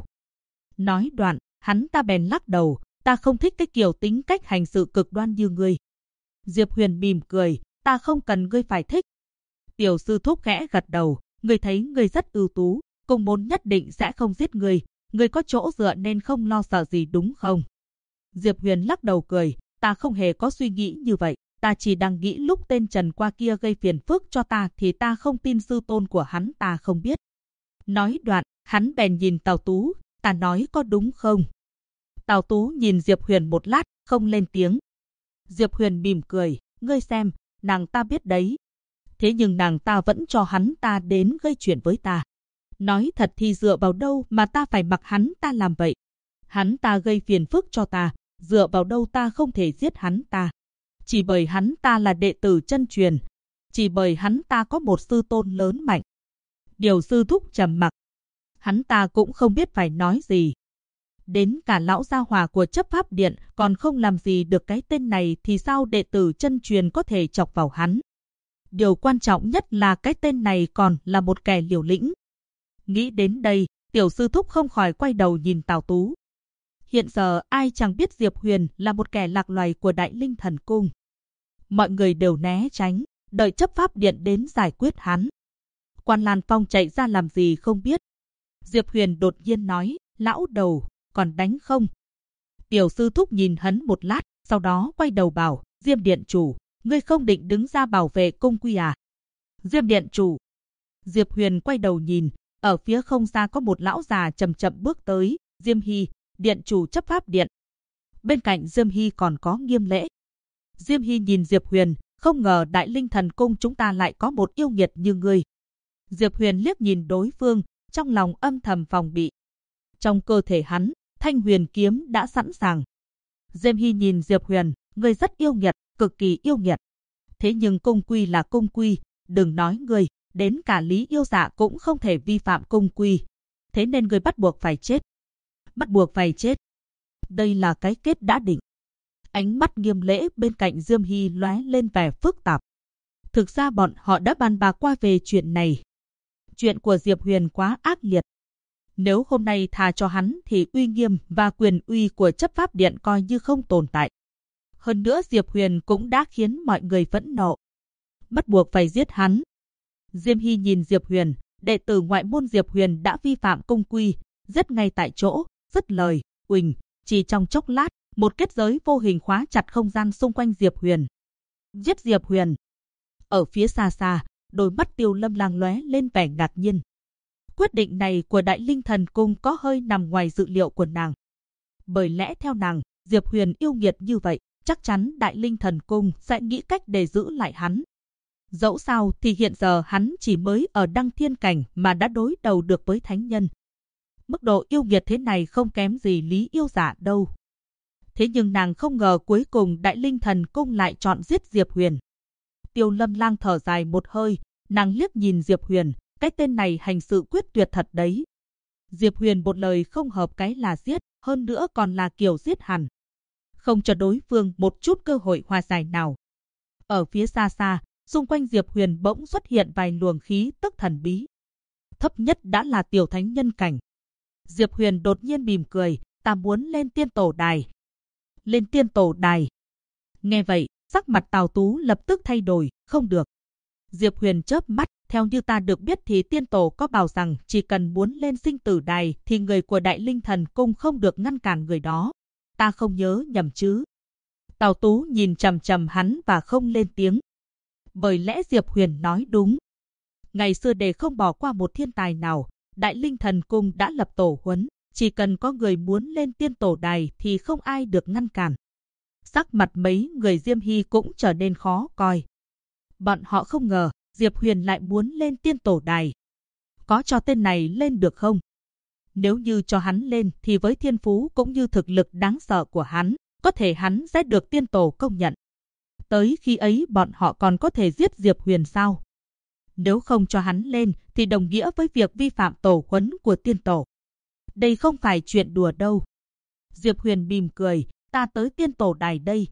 Nói đoạn, hắn ta bèn lắc đầu, ta không thích cái kiểu tính cách hành sự cực đoan như ngươi. Diệp Huyền mỉm cười, ta không cần ngươi phải thích. Tiểu sư thúc khẽ gật đầu, ngươi thấy ngươi rất ưu tú, cung môn nhất định sẽ không giết ngươi, ngươi có chỗ dựa nên không lo sợ gì đúng không? Diệp Huyền lắc đầu cười, ta không hề có suy nghĩ như vậy, ta chỉ đang nghĩ lúc tên Trần qua kia gây phiền phức cho ta thì ta không tin sư tôn của hắn ta không biết. Nói đoạn, hắn bèn nhìn Tào Tú, ta nói có đúng không? Tào Tú nhìn Diệp Huyền một lát, không lên tiếng. Diệp Huyền mỉm cười, ngươi xem, nàng ta biết đấy. Thế nhưng nàng ta vẫn cho hắn ta đến gây chuyện với ta. Nói thật thì dựa vào đâu mà ta phải mặc hắn ta làm vậy? Hắn ta gây phiền phức cho ta, dựa vào đâu ta không thể giết hắn ta? Chỉ bởi hắn ta là đệ tử chân truyền, chỉ bởi hắn ta có một sư tôn lớn mạnh. Điều sư thúc trầm mặc. Hắn ta cũng không biết phải nói gì. Đến cả lão gia hỏa của chấp pháp điện còn không làm gì được cái tên này thì sao đệ tử chân truyền có thể chọc vào hắn? Điều quan trọng nhất là cái tên này còn là một kẻ liều lĩnh. Nghĩ đến đây, tiểu sư thúc không khỏi quay đầu nhìn Tào Tú. Hiện giờ ai chẳng biết Diệp Huyền là một kẻ lạc loài của Đại Linh Thần Cung. Mọi người đều né tránh, đợi chấp pháp điện đến giải quyết hắn. Quan Lan Phong chạy ra làm gì không biết. Diệp Huyền đột nhiên nói, lão đầu, còn đánh không? Tiểu sư thúc nhìn hắn một lát, sau đó quay đầu bảo, Diêm điện chủ, ngươi không định đứng ra bảo vệ cung quy à? Diêm điện chủ. Diệp Huyền quay đầu nhìn, ở phía không xa có một lão già chậm chậm bước tới, Diêm Hy, điện chủ chấp pháp điện. Bên cạnh Diêm Hy còn có Nghiêm Lễ. Diêm Hy nhìn Diệp Huyền, không ngờ Đại Linh Thần Cung chúng ta lại có một yêu nghiệt như ngươi. Diệp Huyền liếc nhìn đối phương, trong lòng âm thầm phòng bị. Trong cơ thể hắn, Thanh Huyền kiếm đã sẵn sàng. Diêm Hy nhìn Diệp Huyền, ngươi rất yêu nghiệt, cực kỳ yêu nghiệt. Thế nhưng cung quy là cung quy, đừng nói ngươi, đến cả Lý Yêu Dạ cũng không thể vi phạm cung quy. Thế nên ngươi bắt buộc phải chết. Bắt buộc phải chết. Đây là cái kết đã định. Ánh mắt Nghiêm Lễ bên cạnh Diêm Hy lóe lên vẻ phức tạp. Thực ra bọn họ đã bàn bạc qua về chuyện này. Chuyện của Diệp Huyền quá ác liệt. Nếu hôm nay tha cho hắn thì uy nghiêm và quyền uy của chấp pháp điện coi như không tồn tại. Hơn nữa Diệp Huyền cũng đã khiến mọi người phẫn nộ. Bắt buộc phải giết hắn. Diêm Hy nhìn Diệp Huyền, đệ tử ngoại môn Diệp Huyền đã vi phạm cung quy, giết ngay tại chỗ, dứt lời, uỳnh, chỉ trong chốc lát, một kết giới vô hình khóa chặt không gian xung quanh Diệp Huyền. Giết Diệp Huyền. Ở phía xa xa, đôi mắt Tiêu Lâm Lang lóe lên vẻ ngạc nhiên. Quyết định này của Đại Linh Thần Cung có hơi nằm ngoài dự liệu của nàng. Bởi lẽ theo nàng, Diệp Huyền yêu nghiệt như vậy, chắc chắn Đại Linh Thần Cung sẽ nghĩ cách để giữ lại hắn. Dẫu sao thì hiện giờ hắn chỉ mới ở Đăng Thiên Cảnh mà đã đối đầu được với thánh nhân. Mức độ yêu nghiệt thế này không kém gì Lý Yêu Giả đâu. Thế nhưng nàng không ngờ cuối cùng Đại Linh Thần Cung lại chọn giết Diệp Huyền. Tiêu Lâm Lang thở dài một hơi, nàng liếc nhìn Diệp Huyền, cái tên này hành sự quyết tuyệt thật đấy. Diệp Huyền một lời không hợp cái là giết, hơn nữa còn là kiểu giết hẳn. Không cho đối phương một chút cơ hội hòa giải nào. Ở phía xa xa, xung quanh Diệp Huyền bỗng xuất hiện vài luồng khí tức thần bí. Thấp nhất đã là tiểu thánh nhân cảnh. Diệp Huyền đột nhiên mỉm cười, ta muốn lên tiên tổ đài. Lên tiên tổ đài. Nghe vậy, sắc mặt Tào Tú lập tức thay đổi, không được. Diệp Huyền chớp mắt, theo như ta được biết thì tiên tổ có bảo rằng chỉ cần muốn lên sinh tử đài thì người của Đại Linh Thần Cung không được ngăn cản người đó. Ta không nhớ nhầm chứ? Tào Tú nhìn chằm chằm hắn và không lên tiếng. Bởi lẽ Diệp Huyền nói đúng. Ngày xưa để không bỏ qua một thiên tài nào, Đại Linh Thần Cung đã lập tổ huấn, chỉ cần có người muốn lên tiên tổ đài thì không ai được ngăn cản. Sắc mặt mấy người Diêm Hy cũng trở nên khó coi. Bọn họ không ngờ Diệp Huyền lại muốn lên tiên tổ đài. Có cho tên này lên được không? Nếu như cho hắn lên thì với thiên phú cũng như thực lực đáng sợ của hắn, có thể hắn sẽ được tiên tổ công nhận. Tới khi ấy bọn họ còn có thể giết Diệp Huyền sao? Nếu không cho hắn lên thì đồng nghĩa với việc vi phạm tổ huấn của tiên tổ. Đây không phải chuyện đùa đâu. Diệp Huyền mỉm cười, ta tới tiên tổ đài đây.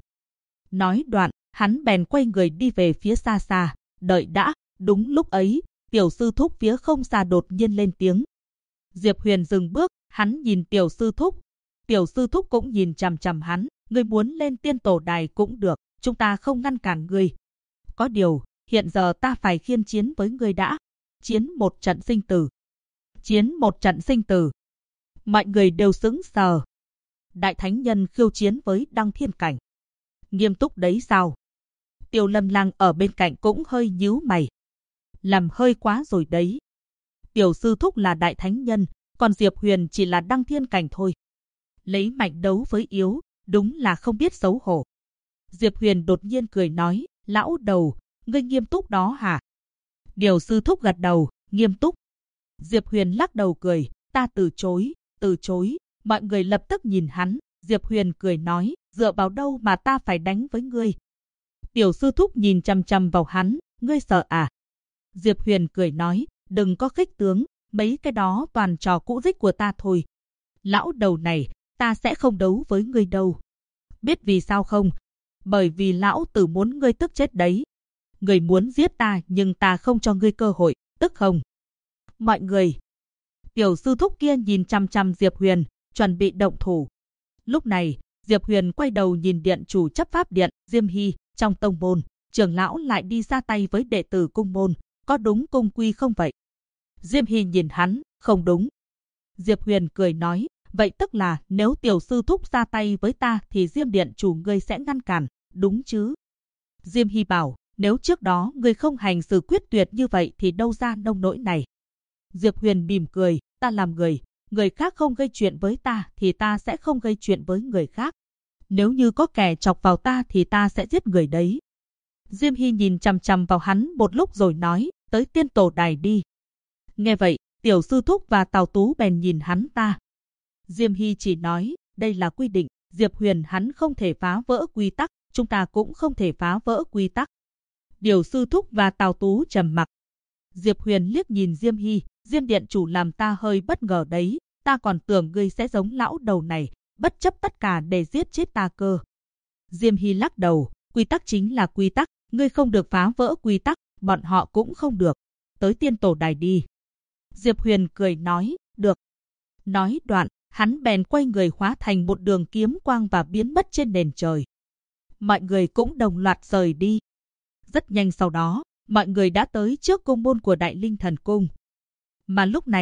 Nói đoạn, hắn bèn quay người đi về phía xa xa. Đợi đã, đúng lúc ấy, tiểu sư thúc phía không xa đột nhiên lên tiếng. Diệp Huyền dừng bước, hắn nhìn tiểu sư thúc. Tiểu sư thúc cũng nhìn chằm chằm hắn, ngươi muốn lên tiên tổ đài cũng được, chúng ta không ngăn cản ngươi. Có điều, hiện giờ ta phải khiên chiến với ngươi đã. Chiến một trận sinh tử. Chiến một trận sinh tử. Mọi người đều sững sờ. Đại thánh nhân khiêu chiến với Đăng Thiên Cảnh. Nghiêm túc đấy sao? Tiêu Lâm Lang ở bên cạnh cũng hơi nhíu mày. Làm hơi quá rồi đấy. Tiểu sư thúc là đại thánh nhân, còn Diệp Huyền chỉ là Đăng Thiên Cảnh thôi. Lấy mạnh đấu với yếu, đúng là không biết xấu hổ. Diệp Huyền đột nhiên cười nói, lão đầu, ngươi nghiêm túc đó hả? Tiểu sư thúc gật đầu, nghiêm túc. Diệp Huyền lắc đầu cười, ta từ chối, từ chối. Mọi người lập tức nhìn hắn, Diệp Huyền cười nói, dựa vào đâu mà ta phải đánh với ngươi? Tiểu sư thúc nhìn chằm chằm vào hắn, ngươi sợ à? Diệp Huyền cười nói, đừng có khích tướng, mấy cái đó toàn trò cũ rích của ta thôi. Lão đầu này, ta sẽ không đấu với ngươi đâu. Biết vì sao không? Bởi vì lão tử muốn ngươi tức chết đấy. Ngươi muốn giết ta nhưng ta không cho ngươi cơ hội, tức không? Mọi người. Tiểu sư thúc kia nhìn chằm chằm Diệp Huyền, chuẩn bị động thủ. Lúc này, Diệp Huyền quay đầu nhìn điện chủ chấp pháp điện, Diêm Hy, trong tông môn, trưởng lão lại đi ra tay với đệ tử cung môn, có đúng cung quy không vậy? Diêm Hy nhìn hắn, không đúng. Diệp Huyền cười nói, vậy tức là nếu tiểu sư thúc ra tay với ta thì Diêm điện chủ ngươi sẽ ngăn cản, đúng chứ? Diêm Hy bảo, nếu trước đó ngươi không hành xử quyết tuyệt như vậy thì đâu ra nông nỗi này. Diệp Huyền mỉm cười, ta làm người khác không gây chuyện với ta thì ta sẽ không gây chuyện với người khác. Nếu như có kẻ chọc vào ta thì ta sẽ giết người đấy. Diêm Hy nhìn chằm chằm vào hắn một lúc rồi nói, tới tiên tổ đài đi. Nghe vậy, tiểu sư thúc và Tào Tú bèn nhìn hắn ta. Diêm Hy chỉ nói, đây là quy định, Diệp Huyền hắn không thể phá vỡ quy tắc, chúng ta cũng không thể phá vỡ quy tắc. Tiểu sư thúc và Tào Tú trầm mặc. Diệp Huyền liếc nhìn Diêm Hy, Diêm điện chủ làm ta hơi bất ngờ đấy, ta còn tưởng ngươi sẽ giống lão đầu này, bất chấp tất cả để giết chết ta cơ. Diêm Hy lắc đầu, quy tắc chính là quy tắc, ngươi không được phá vỡ quy tắc, bọn họ cũng không được. Tới tiên tổ đài đi. Diệp Huyền cười nói, được. Nói đoạn, hắn bèn quay người hóa thành một đường kiếm quang và biến mất trên nền trời. Mọi người cũng đồng loạt rời đi. Rất nhanh sau đó, mọi người đã tới trước cung môn của Đại Linh Thần Cung. Mà lúc này,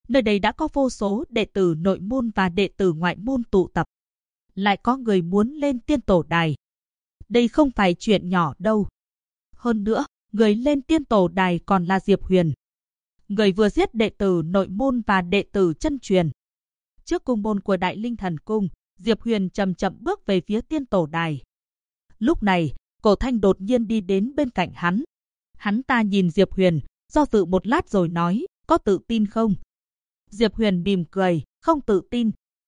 Nơi đây đã có vô số đệ tử nội môn và đệ tử ngoại môn tụ tập. Lại có người muốn lên tiên tổ đài. Đây không phải chuyện nhỏ đâu. Hơn nữa, người lên tiên tổ đài còn là Diệp Huyền. Người vừa giết đệ tử nội môn và đệ tử chân truyền. Trước cung môn của Đại Linh Thần Cung, Diệp Huyền chậm chậm bước về phía tiên tổ đài. Lúc này, Cổ Thanh đột nhiên đi đến bên cạnh hắn. Hắn ta nhìn Diệp Huyền, do dự một lát rồi nói, có tự tin không? Diệp Huyền mỉm cười, không tự tin.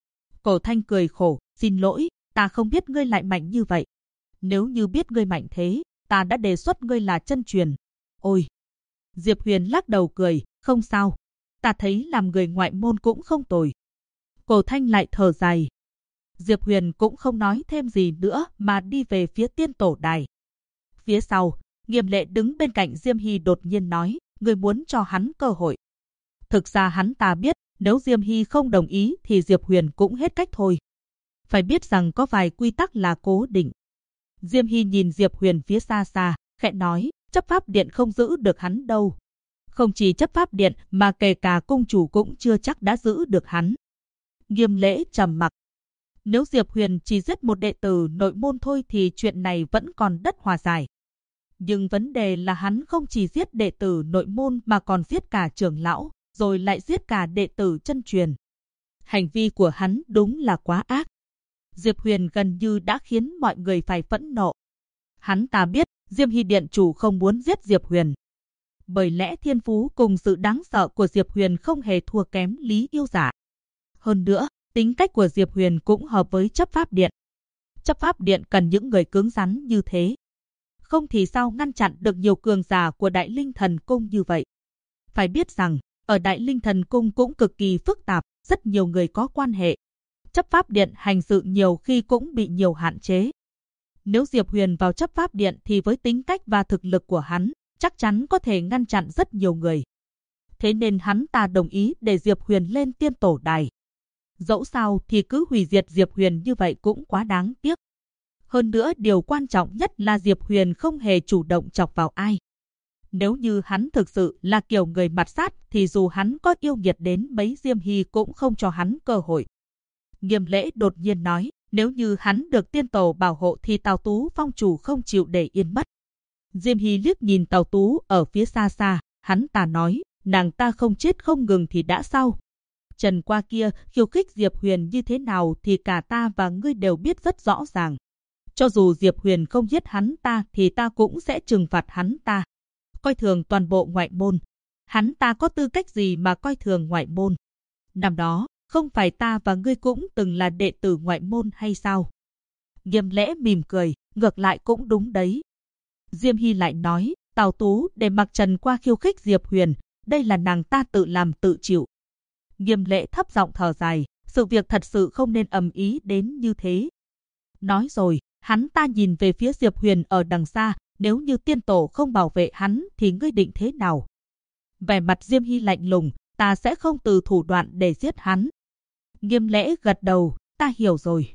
Cổ Thanh cười khổ, xin lỗi, ta không biết ngươi lại mạnh như vậy. Nếu như biết ngươi mạnh thế, ta đã đề xuất ngươi là chân truyền. Ôi! Diệp Huyền lắc đầu cười, không sao. Ta thấy làm người ngoại môn cũng không tồi. Cổ Thanh lại thở dài. Diệp Huyền cũng không nói thêm gì nữa mà đi về phía tiên tổ đài. Phía sau, Nghiêm Lệ đứng bên cạnh Diêm Hy đột nhiên nói, người muốn cho hắn cơ hội. Thực ra hắn ta biết, nếu Diêm Hy không đồng ý thì Diệp Huyền cũng hết cách thôi. Phải biết rằng có vài quy tắc là cố định. Diêm Hy nhìn Diệp Huyền phía xa xa, khẽ nói, chấp pháp điện không giữ được hắn đâu. Không chỉ chấp pháp điện mà kể cả cung chủ cũng chưa chắc đã giữ được hắn. Nghiêm Lễ trầm mặc. Nếu Diệp Huyền chỉ giết một đệ tử nội môn thôi thì chuyện này vẫn còn đất hòa giải. Nhưng vấn đề là hắn không chỉ giết đệ tử nội môn mà còn giết cả trưởng lão, rồi lại giết cả đệ tử chân truyền. Hành vi của hắn đúng là quá ác. Diệp Huyền gần như đã khiến mọi người phải phẫn nộ. Hắn ta biết Diêm Hy điện chủ không muốn giết Diệp Huyền. Bởi lẽ thiên phú cùng sự đáng sợ của Diệp Huyền không hề thua kém Lý Yêu Giả. Hơn nữa, tính cách của Diệp Huyền cũng hợp với chấp pháp điện. Chấp pháp điện cần những người cứng rắn như thế. Không thì sao ngăn chặn được nhiều cường giả của Đại Linh Thần Cung như vậy. Phải biết rằng, ở Đại Linh Thần Cung cũng cực kỳ phức tạp, rất nhiều người có quan hệ. Chấp pháp điện hành sự nhiều khi cũng bị nhiều hạn chế. Nếu Diệp Huyền vào chấp pháp điện thì với tính cách và thực lực của hắn, chắc chắn có thể ngăn chặn rất nhiều người. Thế nên hắn ta đồng ý để Diệp Huyền lên tiên tổ đài. Dẫu sao thì cứ hủy diệt Diệp Huyền như vậy cũng quá đáng tiếc. Hơn nữa điều quan trọng nhất là Diệp Huyền không hề chủ động chọc vào ai. Nếu như hắn thực sự là kiểu người mặt sát thì dù hắn có yêu nghiệt đến mấy Diêm Hy cũng không cho hắn cơ hội. Nghiêm Lễ đột nhiên nói, nếu như hắn được tiên tổ bảo hộ thì Tào Tú phong chủ không chịu để yên mất. Diêm Hy liếc nhìn Tào Tú ở phía xa xa, hắn ta nói, nàng ta không chết không ngừng thì đã sao? Trần qua kia khiêu khích Diệp Huyền như thế nào thì cả ta và ngươi đều biết rất rõ ràng. Cho dù Diệp Huyền không giết hắn ta thì ta cũng sẽ trừng phạt hắn ta. Coi thường toàn bộ ngoại môn. Hắn ta có tư cách gì mà coi thường ngoại môn? Năm đó, không phải ta và ngươi cũng từng là đệ tử ngoại môn hay sao? Nghiêm Lễ mỉm cười, ngược lại cũng đúng đấy. Diêm Hy lại nói, Tào Tú để mặc Trần qua khiêu khích Diệp Huyền, đây là nàng ta tự làm tự chịu. Nghiêm Lễ thấp giọng thở dài, sự việc thật sự không nên ầm ĩ đến như thế. Nói rồi, hắn ta nhìn về phía Diệp Huyền ở đằng xa, nếu như tiên tổ không bảo vệ hắn thì ngươi định thế nào? Vẻ mặt Diêm Hy lạnh lùng, ta sẽ không từ thủ đoạn để giết hắn. Nghiêm Lễ gật đầu, ta hiểu rồi.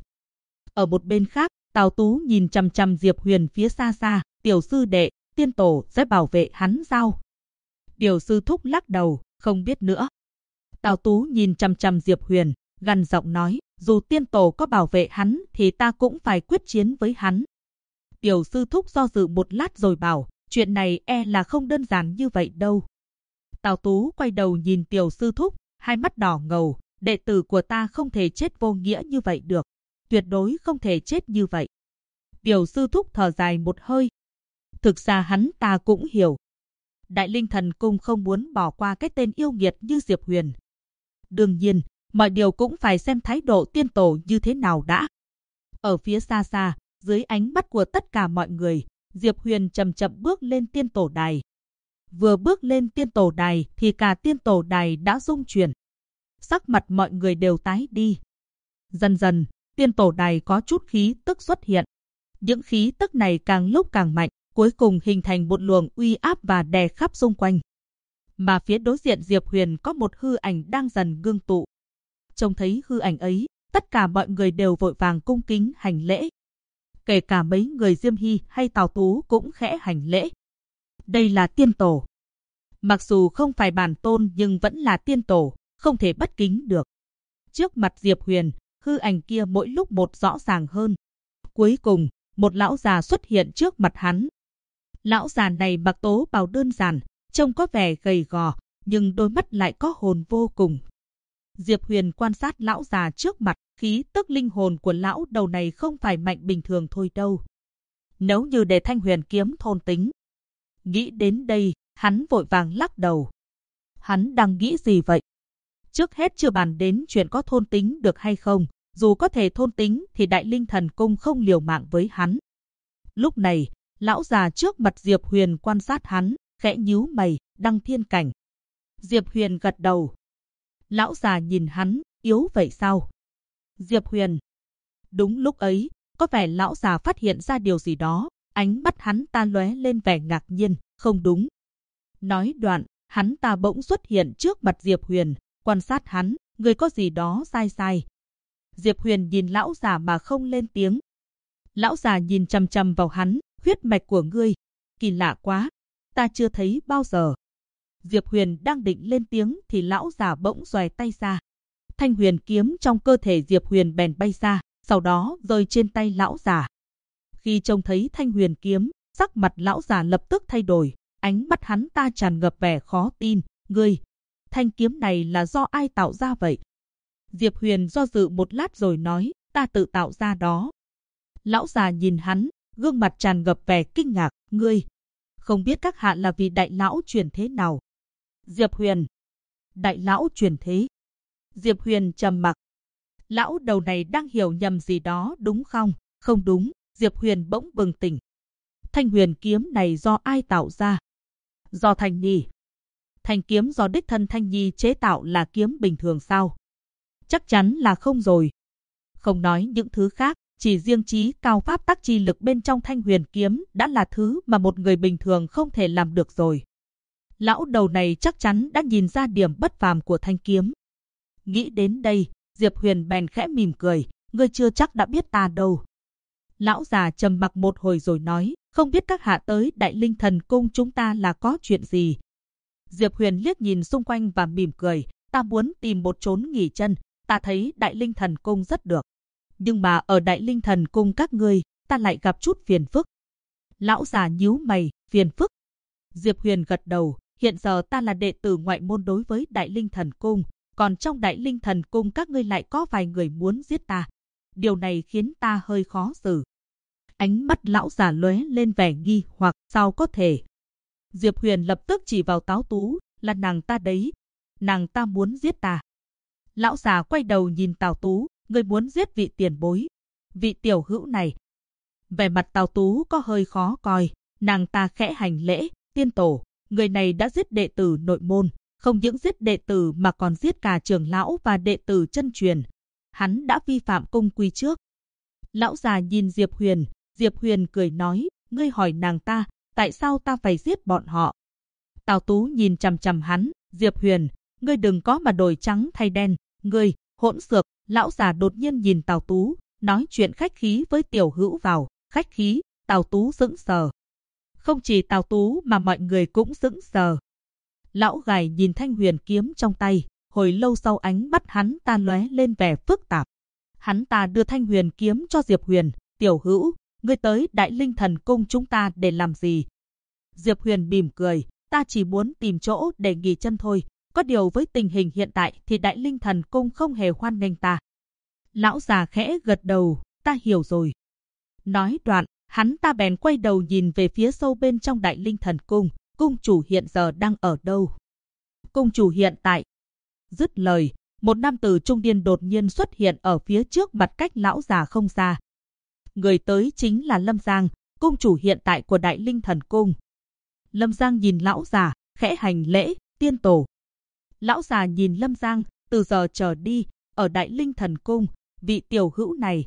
Ở một bên khác, Tào Tú nhìn chằm chằm Diệp Huyền phía xa xa, tiểu sư đệ, tiên tổ sẽ bảo vệ hắn sao? Tiểu sư thúc lắc đầu, không biết nữa. Tào Tú nhìn chằm chằm Diệp Huyền, gằn giọng nói, dù tiên tổ có bảo vệ hắn thì ta cũng phải quyết chiến với hắn. Tiểu sư thúc do dự một lát rồi bảo, chuyện này e là không đơn giản như vậy đâu. Tào Tú quay đầu nhìn tiểu sư thúc, hai mắt đỏ ngầu, đệ tử của ta không thể chết vô nghĩa như vậy được. Tuyệt đối không thể chết như vậy. Tiểu sư thúc thở dài một hơi. Thực ra hắn ta cũng hiểu. Đại Linh Thần Cung không muốn bỏ qua cái tên yêu nghiệt như Diệp Huyền. Đương nhiên, mọi điều cũng phải xem thái độ tiên tổ như thế nào đã. Ở phía xa xa, dưới ánh mắt của tất cả mọi người, Diệp Huyền chậm chậm bước lên tiên tổ đài. Vừa bước lên tiên tổ đài thì cả tiên tổ đài đã rung chuyển. Sắc mặt mọi người đều tái đi. Dần dần, tiên tổ đài có chút khí tức xuất hiện. Những khí tức này càng lúc càng mạnh, cuối cùng hình thành một luồng uy áp và đè khắp xung quanh. Mà phía đối diện Diệp Huyền có một hư ảnh đang dần ngưng tụ. Trông thấy hư ảnh ấy, tất cả mọi người đều vội vàng cung kính hành lễ. Kể cả mấy người Diêm Hy hay Tào Tú cũng khẽ hành lễ. Đây là tiên tổ. Mặc dù không phải bản tôn nhưng vẫn là tiên tổ, không thể bất kính được. Trước mặt Diệp Huyền, hư ảnh kia mỗi lúc một rõ ràng hơn. Cuối cùng, một lão già xuất hiện trước mặt hắn. Lão già này mặc tố bào đơn giản, trông có vẻ gầy gò, nhưng đôi mắt lại có hồn vô cùng. Diệp Huyền quan sát lão già trước mặt, khí tức linh hồn của lão đầu này không phải mạnh bình thường thôi đâu. Nếu như để Thanh Huyền kiếm thôn tính. Nghĩ đến đây, hắn vội vàng lắc đầu. Hắn đang nghĩ gì vậy? Trước hết chưa bàn đến chuyện có thôn tính được hay không, dù có thể thôn tính thì Đại Linh Thần Cung không liều mạng với hắn. Lúc này, lão già trước mặt Diệp Huyền quan sát hắn, khẽ nhíu mày, Đăng Thiên Cảnh. Diệp Huyền gật đầu. Lão già nhìn hắn, yếu vậy sao? Diệp Huyền. Đúng lúc ấy, có vẻ lão già phát hiện ra điều gì đó, ánh mắt hắn ta lóe lên vẻ ngạc nhiên, không đúng. Nói đoạn, hắn ta bỗng xuất hiện trước mặt Diệp Huyền, quan sát hắn, người có gì đó sai sai. Diệp Huyền nhìn lão già mà không lên tiếng. Lão già nhìn chằm chằm vào hắn, huyết mạch của ngươi, kỳ lạ quá, ta chưa thấy bao giờ. Diệp Huyền đang định lên tiếng thì lão già bỗng giòe tay ra. Thanh huyền kiếm trong cơ thể Diệp Huyền bèn bay ra, sau đó rơi trên tay lão già. Khi trông thấy thanh huyền kiếm, sắc mặt lão già lập tức thay đổi, ánh mắt hắn ta tràn ngập vẻ khó tin. Ngươi, thanh kiếm này là do ai tạo ra vậy? Diệp Huyền do dự một lát rồi nói, ta tự tạo ra đó. Lão già nhìn hắn, gương mặt tràn ngập vẻ kinh ngạc, ngươi, không biết các hạ là vị đại lão truyền thế nào? Diệp Huyền, đại lão truyền thế. Diệp Huyền trầm mặc. Lão đầu này đang hiểu nhầm gì đó đúng không? Không đúng, Diệp Huyền bỗng bừng tỉnh. Thanh huyền kiếm này do ai tạo ra? Do Thanh Nhi. Thanh kiếm do đích thân Thanh Nhi chế tạo là kiếm bình thường sao? Chắc chắn là không rồi. Không nói những thứ khác, chỉ riêng trí cao pháp tắc chi lực bên trong thanh huyền kiếm đã là thứ mà một người bình thường không thể làm được rồi. Lão đầu này chắc chắn đã nhìn ra điểm bất phàm của thanh kiếm. Nghĩ đến đây, Diệp Huyền bèn khẽ mỉm cười, ngươi chưa chắc đã biết ta đâu. Lão già trầm mặc một hồi rồi nói, không biết các hạ tới Đại Linh Thần Cung chúng ta là có chuyện gì. Diệp Huyền liếc nhìn xung quanh và mỉm cười, ta muốn tìm một chốn nghỉ chân, ta thấy Đại Linh Thần Cung rất được. Nhưng mà ở Đại Linh Thần Cung các ngươi, ta lại gặp chút phiền phức. Lão già nhíu mày, phiền phức. Diệp Huyền gật đầu, hiện giờ ta là đệ tử ngoại môn đối với Đại Linh Thần Cung, còn trong Đại Linh Thần Cung các ngươi lại có vài người muốn giết ta. Điều này khiến ta hơi khó xử. Ánh mắt lão già lóe lên vẻ nghi hoặc, sao có thể? Diệp Huyền lập tức chỉ vào Táo Tú, là nàng ta đấy. Nàng ta muốn giết ta. Lão già quay đầu nhìn Tào Tú, ngươi muốn giết vị tiền bối, vị tiểu hữu này. Vẻ mặt Tào Tú có hơi khó coi, nàng ta khẽ hành lễ, tiên tổ, người này đã giết đệ tử nội môn, không những giết đệ tử mà còn giết cả trưởng lão và đệ tử chân truyền. Hắn đã vi phạm cung quy trước. Lão già nhìn Diệp Huyền cười nói, ngươi hỏi nàng ta, tại sao ta phải giết bọn họ? Tào Tú nhìn chằm chằm hắn, Diệp Huyền, ngươi đừng có mà đổi trắng thay đen, ngươi, hỗn xược. Lão già đột nhiên nhìn Tào Tú, nói chuyện khách khí với tiểu hữu vào, khách khí. Tào Tú sững sờ. Không chỉ Tào Tú mà mọi người cũng sững sờ. Lão gài nhìn thanh huyền kiếm trong tay, hồi lâu sau ánh mắt hắn ta lóe lên vẻ phức tạp. Hắn ta đưa thanh huyền kiếm cho Diệp Huyền, tiểu hữu, ngươi tới Đại Linh Thần Cung chúng ta để làm gì? Diệp Huyền mỉm cười, ta chỉ muốn tìm chỗ để nghỉ chân thôi. Có điều với tình hình hiện tại thì Đại Linh Thần Cung không hề hoan nghênh ta. Lão già khẽ gật đầu, ta hiểu rồi. Nói đoạn, hắn ta bèn quay đầu nhìn về phía sâu bên trong Đại Linh Thần Cung, cung chủ hiện giờ đang ở đâu? Cung chủ hiện tại. Dứt lời, một nam tử trung niên đột nhiên xuất hiện ở phía trước mặt cách lão già không xa. Người tới chính là Lâm Giang, cung chủ hiện tại của Đại Linh Thần Cung. Lâm Giang nhìn lão già, khẽ hành lễ, tiên tổ. Lão già nhìn Lâm Giang, từ giờ trở đi, ở Đại Linh Thần Cung, vị tiểu hữu này.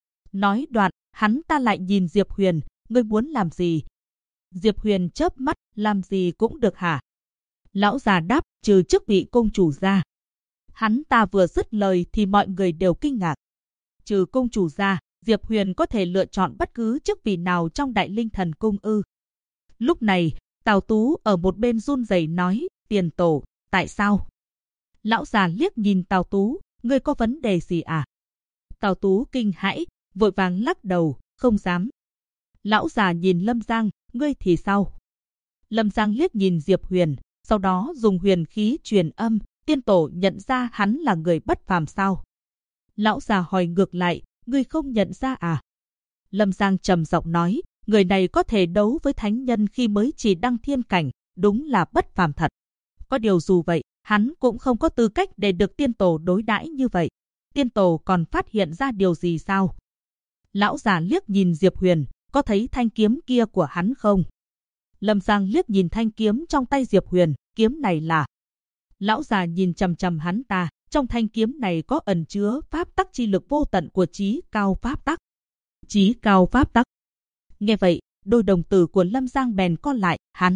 Nói đoạn, hắn ta lại nhìn Diệp Huyền, ngươi muốn làm gì? Diệp Huyền chớp mắt, làm gì cũng được hả? Lão già đáp, trừ chức vị cung chủ ra. Hắn ta vừa dứt lời thì mọi người đều kinh ngạc. Trừ cung chủ ra, Diệp Huyền có thể lựa chọn bất cứ chức vị nào trong Đại Linh Thần Cung ư? Lúc này, Tào Tú ở một bên run rẩy nói, tiền tổ, tại sao? Lão già liếc nhìn Tào Tú, ngươi có vấn đề gì à? Tào Tú kinh hãi, vội vàng lắc đầu, không dám. Lão già nhìn Lâm Giang, ngươi thì sao? Lâm Giang liếc nhìn Diệp Huyền, sau đó dùng huyền khí truyền âm, tiên tổ nhận ra hắn là người bất phàm sao? Lão già hỏi ngược lại, ngươi không nhận ra à? Lâm Giang trầm giọng nói, người này có thể đấu với thánh nhân khi mới chỉ đăng thiên cảnh, đúng là bất phàm thật. Có điều dù vậy, hắn cũng không có tư cách để được tiên tổ đối đãi như vậy. Tiên tổ còn phát hiện ra điều gì sao? Lão già liếc nhìn Diệp Huyền, có thấy thanh kiếm kia của hắn không? Lâm Giang liếc nhìn thanh kiếm trong tay Diệp Huyền, kiếm này là... Lão già nhìn chằm chằm hắn ta, trong thanh kiếm này có ẩn chứa pháp tắc chi lực vô tận của chí cao pháp tắc. Chí cao pháp tắc. Nghe vậy, đôi đồng tử của Lâm Giang bèn co lại,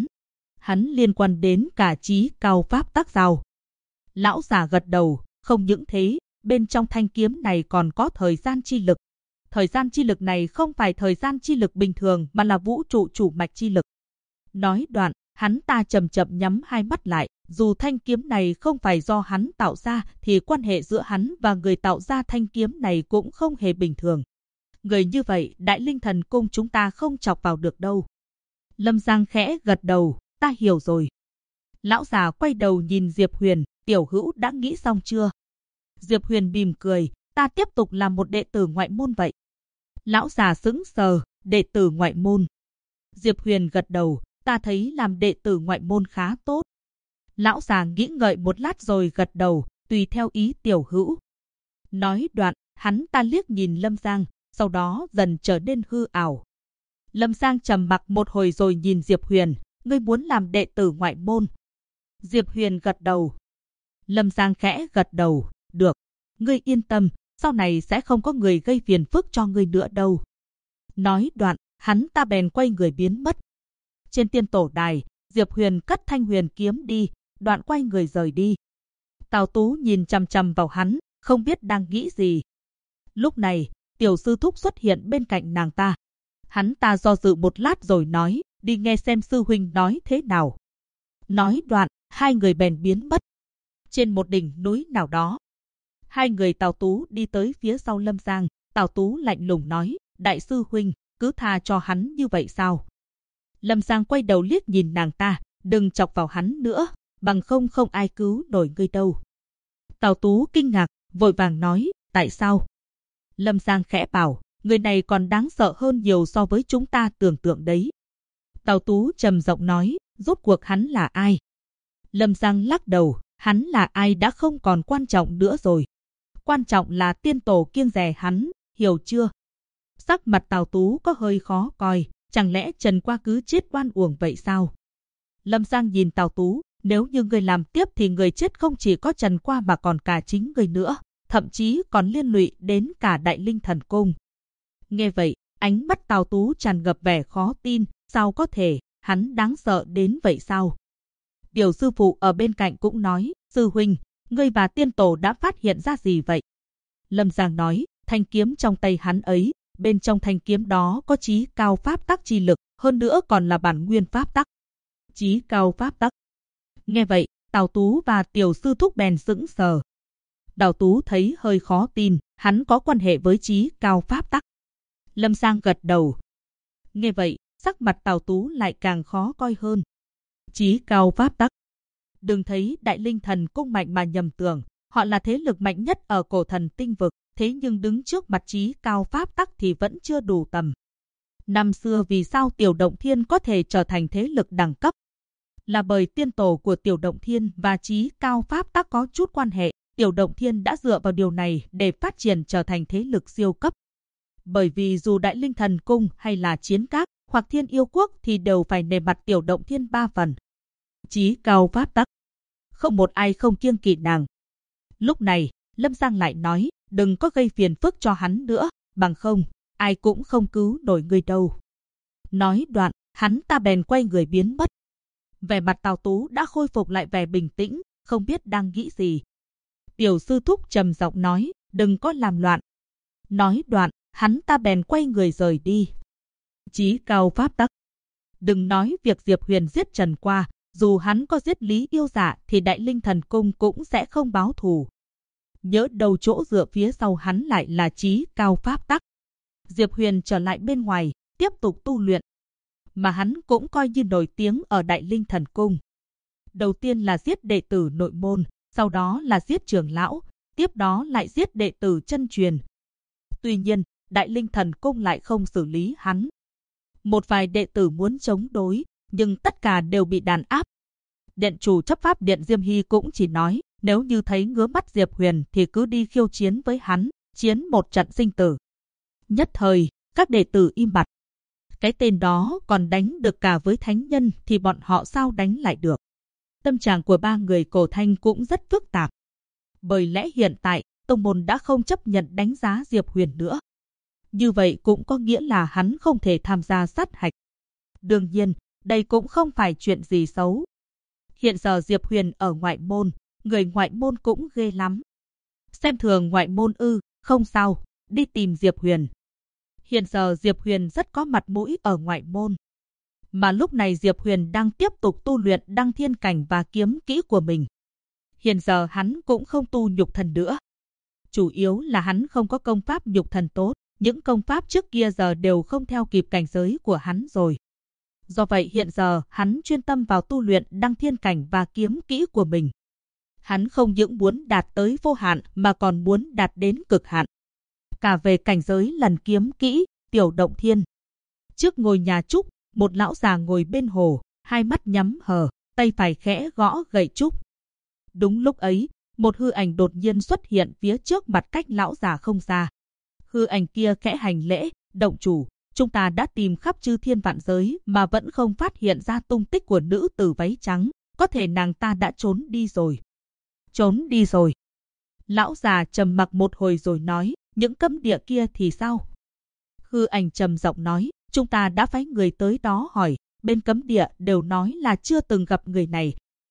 hắn liên quan đến cả chí cao pháp tắc sao? Lão già gật đầu, không những thế, bên trong thanh kiếm này còn có thời gian chi lực. Thời gian chi lực này không phải thời gian chi lực bình thường mà là vũ trụ chủ mạch chi lực. Nói đoạn, hắn ta chậm chậm nhắm hai mắt lại, dù thanh kiếm này không phải do hắn tạo ra thì quan hệ giữa hắn và người tạo ra thanh kiếm này cũng không hề bình thường. Người như vậy, Đại Linh Thần Cung chúng ta không chọc vào được đâu. Lâm Giang khẽ gật đầu, ta hiểu rồi. Lão già quay đầu nhìn Diệp Huyền, tiểu hữu đã nghĩ xong chưa? Diệp Huyền mỉm cười, ta tiếp tục làm một đệ tử ngoại môn vậy. Lão già sững sờ, đệ tử ngoại môn. Diệp Huyền gật đầu, ta thấy làm đệ tử ngoại môn khá tốt. Lão già nghĩ ngợi một lát rồi gật đầu, tùy theo ý tiểu hữu. Nói đoạn, hắn ta liếc nhìn Lâm Giang, sau đó dần trở nên hư ảo. Lâm Giang trầm mặc một hồi rồi nhìn Diệp Huyền, ngươi muốn làm đệ tử ngoại môn. Diệp Huyền gật đầu. Lâm Giang khẽ gật đầu, được, ngươi yên tâm, sau này sẽ không có người gây phiền phức cho ngươi nữa đâu. Nói đoạn, hắn ta bèn quay người biến mất. Trên tiên tổ đài, Diệp Huyền cất thanh huyền kiếm đi, đoạn quay người rời đi. Tào Tú nhìn chằm chằm vào hắn, không biết đang nghĩ gì. Lúc này, tiểu sư thúc xuất hiện bên cạnh nàng ta. Hắn ta do dự một lát rồi nói, đi nghe xem sư huynh nói thế nào. Nói đoạn, hai người bèn biến mất. Trên một đỉnh núi nào đó, hai người Tào Tú đi tới phía sau Lâm Giang. Tào Tú lạnh lùng nói, đại sư huynh, cứ tha cho hắn như vậy sao? Lâm Giang quay đầu liếc nhìn nàng ta, đừng chọc vào hắn nữa, bằng không ai cứu nổi ngươi đâu. Tào Tú kinh ngạc, vội vàng nói, tại sao? Lâm Giang khẽ bảo, người này còn đáng sợ hơn nhiều so với chúng ta tưởng tượng đấy. Tào Tú trầm giọng nói, rốt cuộc hắn là ai? Lâm Giang lắc đầu, hắn là ai đã không còn quan trọng nữa rồi. Quan trọng là tiên tổ kiêng dè hắn, hiểu chưa? Sắc mặt Tào Tú có hơi khó coi, chẳng lẽ Trần Qua cứ chết oan uổng vậy sao? Lâm Giang nhìn Tào Tú, nếu như người làm tiếp thì người chết không chỉ có Trần Qua mà còn cả chính người nữa, thậm chí còn liên lụy đến cả Đại Linh Thần Cung. Nghe vậy, ánh mắt Tào Tú tràn ngập vẻ khó tin, sao có thể, hắn đáng sợ đến vậy sao? Tiểu sư phụ ở bên cạnh cũng nói, sư huynh, ngươi và tiên tổ đã phát hiện ra gì vậy? Lâm Giang nói, thanh kiếm trong tay hắn ấy, bên trong thanh kiếm đó có chí cao pháp tắc chi lực, hơn nữa còn là bản nguyên pháp tắc. Chí cao pháp tắc. Nghe vậy, Tào Tú và tiểu sư thúc bèn sững sờ. Tào Tú thấy hơi khó tin, hắn có quan hệ với chí cao pháp tắc. Lâm Giang gật đầu. Nghe vậy, sắc mặt Tào Tú lại càng khó coi hơn. Chí cao pháp tắc. Đừng thấy Đại Linh Thần Cung mạnh mà nhầm tưởng, họ là thế lực mạnh nhất ở cổ thần tinh vực, thế nhưng đứng trước mặt chí cao pháp tắc thì vẫn chưa đủ tầm. Năm xưa vì sao Tiểu Động Thiên có thể trở thành thế lực đẳng cấp? Là bởi tiên tổ của Tiểu Động Thiên và chí cao pháp tắc có chút quan hệ, Tiểu Động Thiên đã dựa vào điều này để phát triển trở thành thế lực siêu cấp. Bởi vì dù Đại Linh Thần Cung hay là Chiến Các hoặc Thiên Yêu Quốc thì đều phải nề mặt Tiểu Động Thiên 3 phần. Chí cao pháp tắc. Không một ai không kiêng kỵ nàng. Lúc này, Lâm Giang lại nói, đừng có gây phiền phức cho hắn nữa, bằng không, ai cũng không cứu nổi người đâu. Nói đoạn, hắn ta bèn quay người biến mất. Vẻ mặt Tào Tú đã khôi phục lại vẻ bình tĩnh, không biết đang nghĩ gì. Tiểu sư thúc trầm giọng nói, đừng có làm loạn. Nói đoạn, hắn ta bèn quay người rời đi. Chí cao pháp tắc. Đừng nói việc Diệp Huyền giết Trần Qua, dù hắn có giết Lý Yêu Dạ thì Đại Linh Thần Cung cũng sẽ không báo thù. Nhớ đầu chỗ dựa phía sau hắn lại là Chí Cao Pháp Tắc. Diệp Huyền trở lại bên ngoài, tiếp tục tu luyện. Mà hắn cũng coi như nổi tiếng ở Đại Linh Thần Cung. Đầu tiên là giết đệ tử nội môn, sau đó là giết trưởng lão, tiếp đó lại giết đệ tử chân truyền. Tuy nhiên, Đại Linh Thần Cung lại không xử lý hắn. Một vài đệ tử muốn chống đối, nhưng tất cả đều bị đàn áp. Điện chủ chấp pháp điện Diêm Hy cũng chỉ nói, nếu như thấy ngứa mắt Diệp Huyền thì cứ đi khiêu chiến với hắn, chiến một trận sinh tử. Nhất thời, các đệ tử im bặt. Cái tên đó còn đánh được cả với thánh nhân thì bọn họ sao đánh lại được. Tâm trạng của ba người Cổ Thanh cũng rất phức tạp. Bởi lẽ hiện tại, tông môn đã không chấp nhận đánh giá Diệp Huyền nữa. Như vậy cũng có nghĩa là hắn không thể tham gia sát hạch. Đương nhiên, đây cũng không phải chuyện gì xấu. Hiện giờ Diệp Huyền ở ngoại môn, người ngoại môn cũng ghê lắm. Xem thường ngoại môn ư, không sao, đi tìm Diệp Huyền. Hiện giờ Diệp Huyền rất có mặt mũi ở ngoại môn. Mà lúc này Diệp Huyền đang tiếp tục tu luyện đăng thiên cảnh và kiếm kỹ của mình. Hiện giờ hắn cũng không tu nhục thần nữa. Chủ yếu là hắn không có công pháp nhục thần tốt, những công pháp trước kia giờ đều không theo kịp cảnh giới của hắn rồi. Do vậy hiện giờ hắn chuyên tâm vào tu luyện đăng thiên cảnh và kiếm kỹ của mình. Hắn không những muốn đạt tới vô hạn mà còn muốn đạt đến cực hạn. Cả về cảnh giới lần kiếm kỹ, Tiểu Động Thiên. Trước ngôi nhà trúc, một lão già ngồi bên hồ, hai mắt nhắm hờ, tay phải khẽ gõ gậy trúc. Đúng lúc ấy, một hư ảnh đột nhiên xuất hiện phía trước mặt cách lão già không xa. Hư ảnh kia khẽ hành lễ, động chủ, chúng ta đã tìm khắp chư thiên vạn giới mà vẫn không phát hiện ra tung tích của nữ tử váy trắng, có thể nàng ta đã trốn đi rồi. Trốn đi rồi. Lão già trầm mặc một hồi rồi nói, những cấm địa kia thì sao? Hư ảnh trầm giọng nói, chúng ta đã phái người tới đó hỏi, bên cấm địa đều nói là chưa từng gặp người này.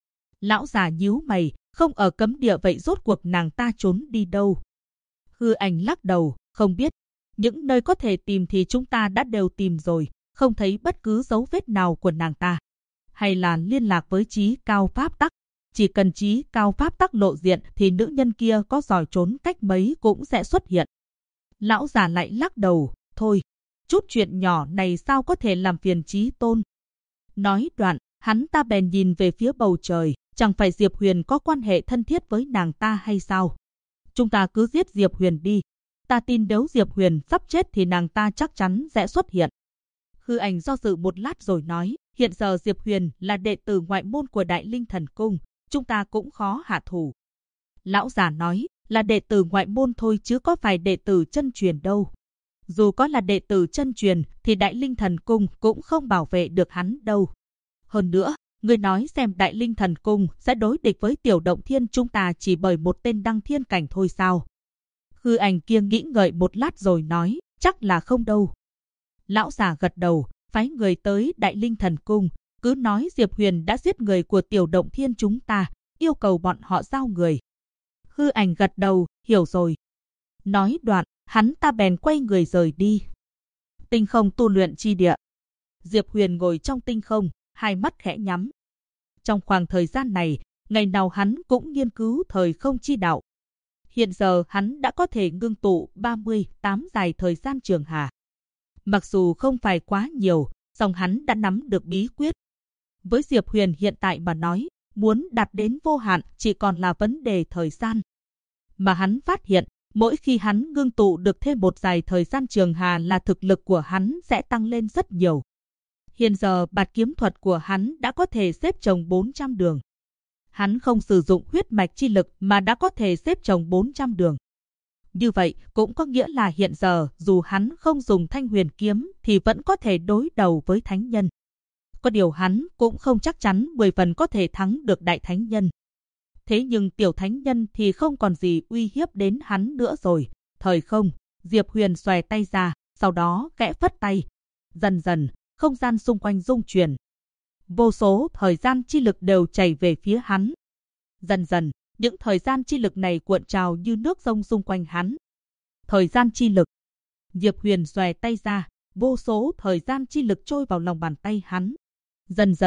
Lão già nhíu mày, không ở cấm địa vậy rốt cuộc nàng ta trốn đi đâu? Hư ảnh lắc đầu, không biết. Những nơi có thể tìm thì chúng ta đã đều tìm rồi, không thấy bất cứ dấu vết nào của nàng ta. Hay là liên lạc với Chí Cao Pháp Tắc? Chỉ cần Chí Cao Pháp Tắc lộ diện thì nữ nhân kia có giỏi trốn cách mấy cũng sẽ xuất hiện. Lão già lại lắc đầu, thôi, chút chuyện nhỏ này sao có thể làm phiền Chí Tôn. Nói đoạn, hắn ta bèn nhìn về phía bầu trời, chẳng phải Diệp Huyền có quan hệ thân thiết với nàng ta hay sao? Chúng ta cứ giết Diệp Huyền đi. Ta tin nếu Diệp Huyền sắp chết thì nàng ta chắc chắn sẽ xuất hiện. Hư ảnh do dự một lát rồi nói, hiện giờ Diệp Huyền là đệ tử ngoại môn của Đại Linh Thần Cung, chúng ta cũng khó hạ thủ. Lão già nói, là đệ tử ngoại môn thôi chứ có phải đệ tử chân truyền đâu. Dù có là đệ tử chân truyền thì Đại Linh Thần Cung cũng không bảo vệ được hắn đâu. Hơn nữa, ngươi nói xem Đại Linh Thần Cung sẽ đối địch với Tiểu Động Thiên chúng ta chỉ bởi một tên đăng thiên cảnh thôi sao? Hư ảnh kia nghĩ ngợi một lát rồi nói, chắc là không đâu. Lão già gật đầu, phái người tới Đại Linh Thần Cung, cứ nói Diệp Huyền đã giết người của Tiểu Động Thiên chúng ta, yêu cầu bọn họ giao người. Hư ảnh gật đầu, hiểu rồi. Nói đoạn, hắn ta bèn quay người rời đi. Tinh không tu luyện chi địa. Diệp Huyền ngồi trong tinh không, hai mắt khẽ nhắm. Trong khoảng thời gian này, ngày nào hắn cũng nghiên cứu thời không chi đạo. Hiện giờ hắn đã có thể ngưng tụ 38 dài thời gian trường hà. Mặc dù không phải quá nhiều, song hắn đã nắm được bí quyết. Với Diệp Huyền hiện tại mà nói, muốn đạt đến vô hạn chỉ còn là vấn đề thời gian. Mà hắn phát hiện, mỗi khi hắn ngưng tụ được thêm một dài thời gian trường hà là thực lực của hắn sẽ tăng lên rất nhiều. Hiện giờ bạt kiếm thuật của hắn đã có thể xếp chồng 400 đường. Hắn không sử dụng huyết mạch chi lực mà đã có thể xếp chồng 400 đường. Như vậy cũng có nghĩa là hiện giờ dù hắn không dùng thanh huyền kiếm thì vẫn có thể đối đầu với thánh nhân. Có điều hắn cũng không chắc chắn 10 phần có thể thắng được đại thánh nhân. Thế nhưng tiểu thánh nhân thì không còn gì uy hiếp đến hắn nữa rồi. Thời không, Diệp Huyền xòe tay ra, sau đó khẽ phất tay. Dần dần, không gian xung quanh rung chuyển. Vô số thời gian chi lực đều chảy về phía hắn. Dần dần, những thời gian chi lực này cuộn trào như nước dông xung quanh hắn. Thời gian chi lực. Diệp Huyền xòe tay ra, vô số thời gian chi lực trôi vào lòng bàn tay hắn. Dần dần,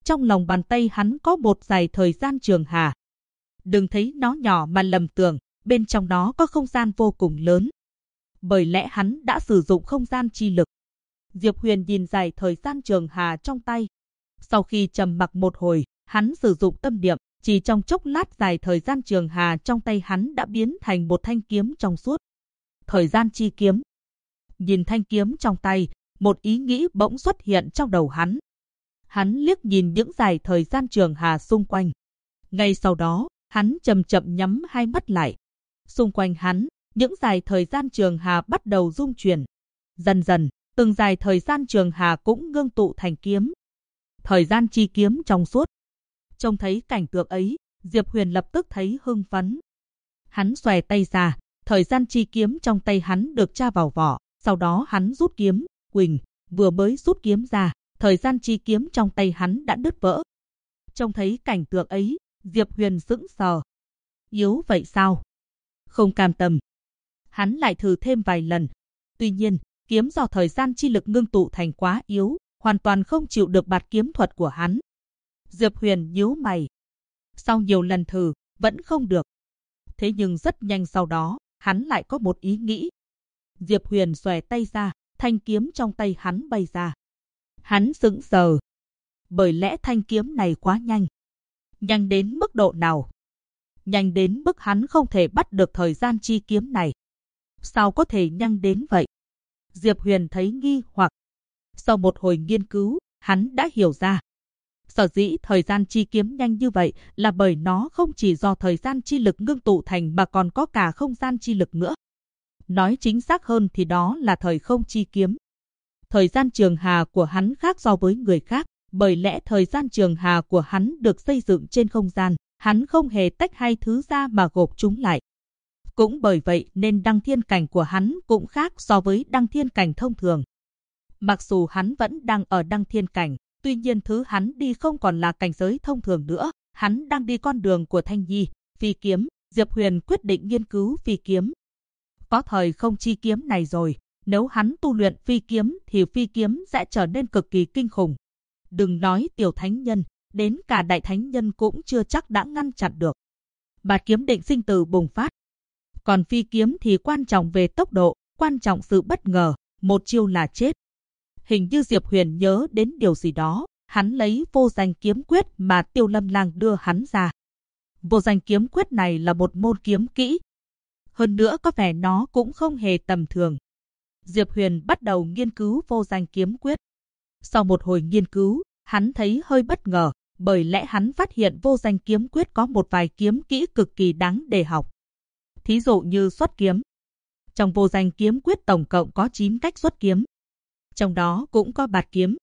trong lòng bàn tay hắn có một dải thời gian trường hà. Đừng thấy nó nhỏ mà lầm tưởng, bên trong nó có không gian vô cùng lớn. Bởi lẽ hắn đã sử dụng không gian chi lực. Diệp Huyền nhìn dải thời gian trường hà trong tay. Sau khi trầm mặc một hồi, hắn sử dụng tâm niệm, chỉ trong chốc lát dải thời gian trường hà trong tay hắn đã biến thành một thanh kiếm trong suốt. Thời gian chi kiếm. Nhìn thanh kiếm trong tay, một ý nghĩ bỗng xuất hiện trong đầu hắn. Hắn liếc nhìn những dải thời gian trường hà xung quanh. Ngay sau đó, hắn chậm chậm nhắm hai mắt lại. Xung quanh hắn, những dải thời gian trường hà bắt đầu rung chuyển. Dần dần, từng dải thời gian trường hà cũng ngưng tụ thành kiếm. Thời gian chi kiếm trong suốt. Trông thấy cảnh tượng ấy, Diệp Huyền lập tức thấy hưng phấn. Hắn xòe tay ra, thời gian chi kiếm trong tay hắn được tra vào vỏ. Sau đó hắn rút kiếm, quỳnh, vừa mới rút kiếm ra, thời gian chi kiếm trong tay hắn đã đứt vỡ. Trông thấy cảnh tượng ấy, Diệp Huyền sững sờ. Yếu vậy sao? Không cam tâm. Hắn lại thử thêm vài lần. Tuy nhiên, kiếm do thời gian chi lực ngưng tụ thành quá yếu, hoàn toàn không chịu được bạt kiếm thuật của hắn. Diệp Huyền nhíu mày. Sau nhiều lần thử, vẫn không được. Thế nhưng rất nhanh sau đó, hắn lại có một ý nghĩ. Diệp Huyền xòe tay ra, thanh kiếm trong tay hắn bay ra. Hắn sững sờ. Bởi lẽ thanh kiếm này quá nhanh. Nhanh đến mức độ nào? Nhanh đến mức hắn không thể bắt được thời gian chi kiếm này. Sao có thể nhanh đến vậy? Diệp Huyền thấy nghi hoặc. Sau một hồi nghiên cứu, hắn đã hiểu ra. Sở dĩ thời gian chi kiếm nhanh như vậy là bởi nó không chỉ do thời gian chi lực ngưng tụ thành mà còn có cả không gian chi lực nữa. Nói chính xác hơn thì đó là thời không chi kiếm. Thời gian trường hà của hắn khác so với người khác, bởi lẽ thời gian trường hà của hắn được xây dựng trên không gian, hắn không hề tách hai thứ ra mà gộp chúng lại. Cũng bởi vậy nên đăng thiên cảnh của hắn cũng khác so với đăng thiên cảnh thông thường. Mặc dù hắn vẫn đang ở đăng thiên cảnh, tuy nhiên thứ hắn đi không còn là cảnh giới thông thường nữa, hắn đang đi con đường của Thanh Nhi, phi kiếm. Diệp Huyền quyết định nghiên cứu phi kiếm. Có thời không chi kiếm này rồi, nếu hắn tu luyện phi kiếm thì phi kiếm sẽ trở nên cực kỳ kinh khủng. Đừng nói tiểu thánh nhân, đến cả đại thánh nhân cũng chưa chắc đã ngăn chặn được. Bạt kiếm định sinh tử bùng phát. Còn phi kiếm thì quan trọng về tốc độ, quan trọng sự bất ngờ, một chiêu là chết. Hình như Diệp Huyền nhớ đến điều gì đó, hắn lấy vô danh kiếm quyết mà Tiêu Lâm Lang đưa hắn ra. Vô danh kiếm quyết này là một môn kiếm kỹ. Hơn nữa có vẻ nó cũng không hề tầm thường. Diệp Huyền bắt đầu nghiên cứu vô danh kiếm quyết. Sau một hồi nghiên cứu, hắn thấy hơi bất ngờ, bởi lẽ hắn phát hiện vô danh kiếm quyết có một vài kiếm kỹ cực kỳ đáng để học. Thí dụ như xuất kiếm. Trong vô danh kiếm quyết tổng cộng có 9 cách xuất kiếm. Trong đó cũng có bạt kiếm.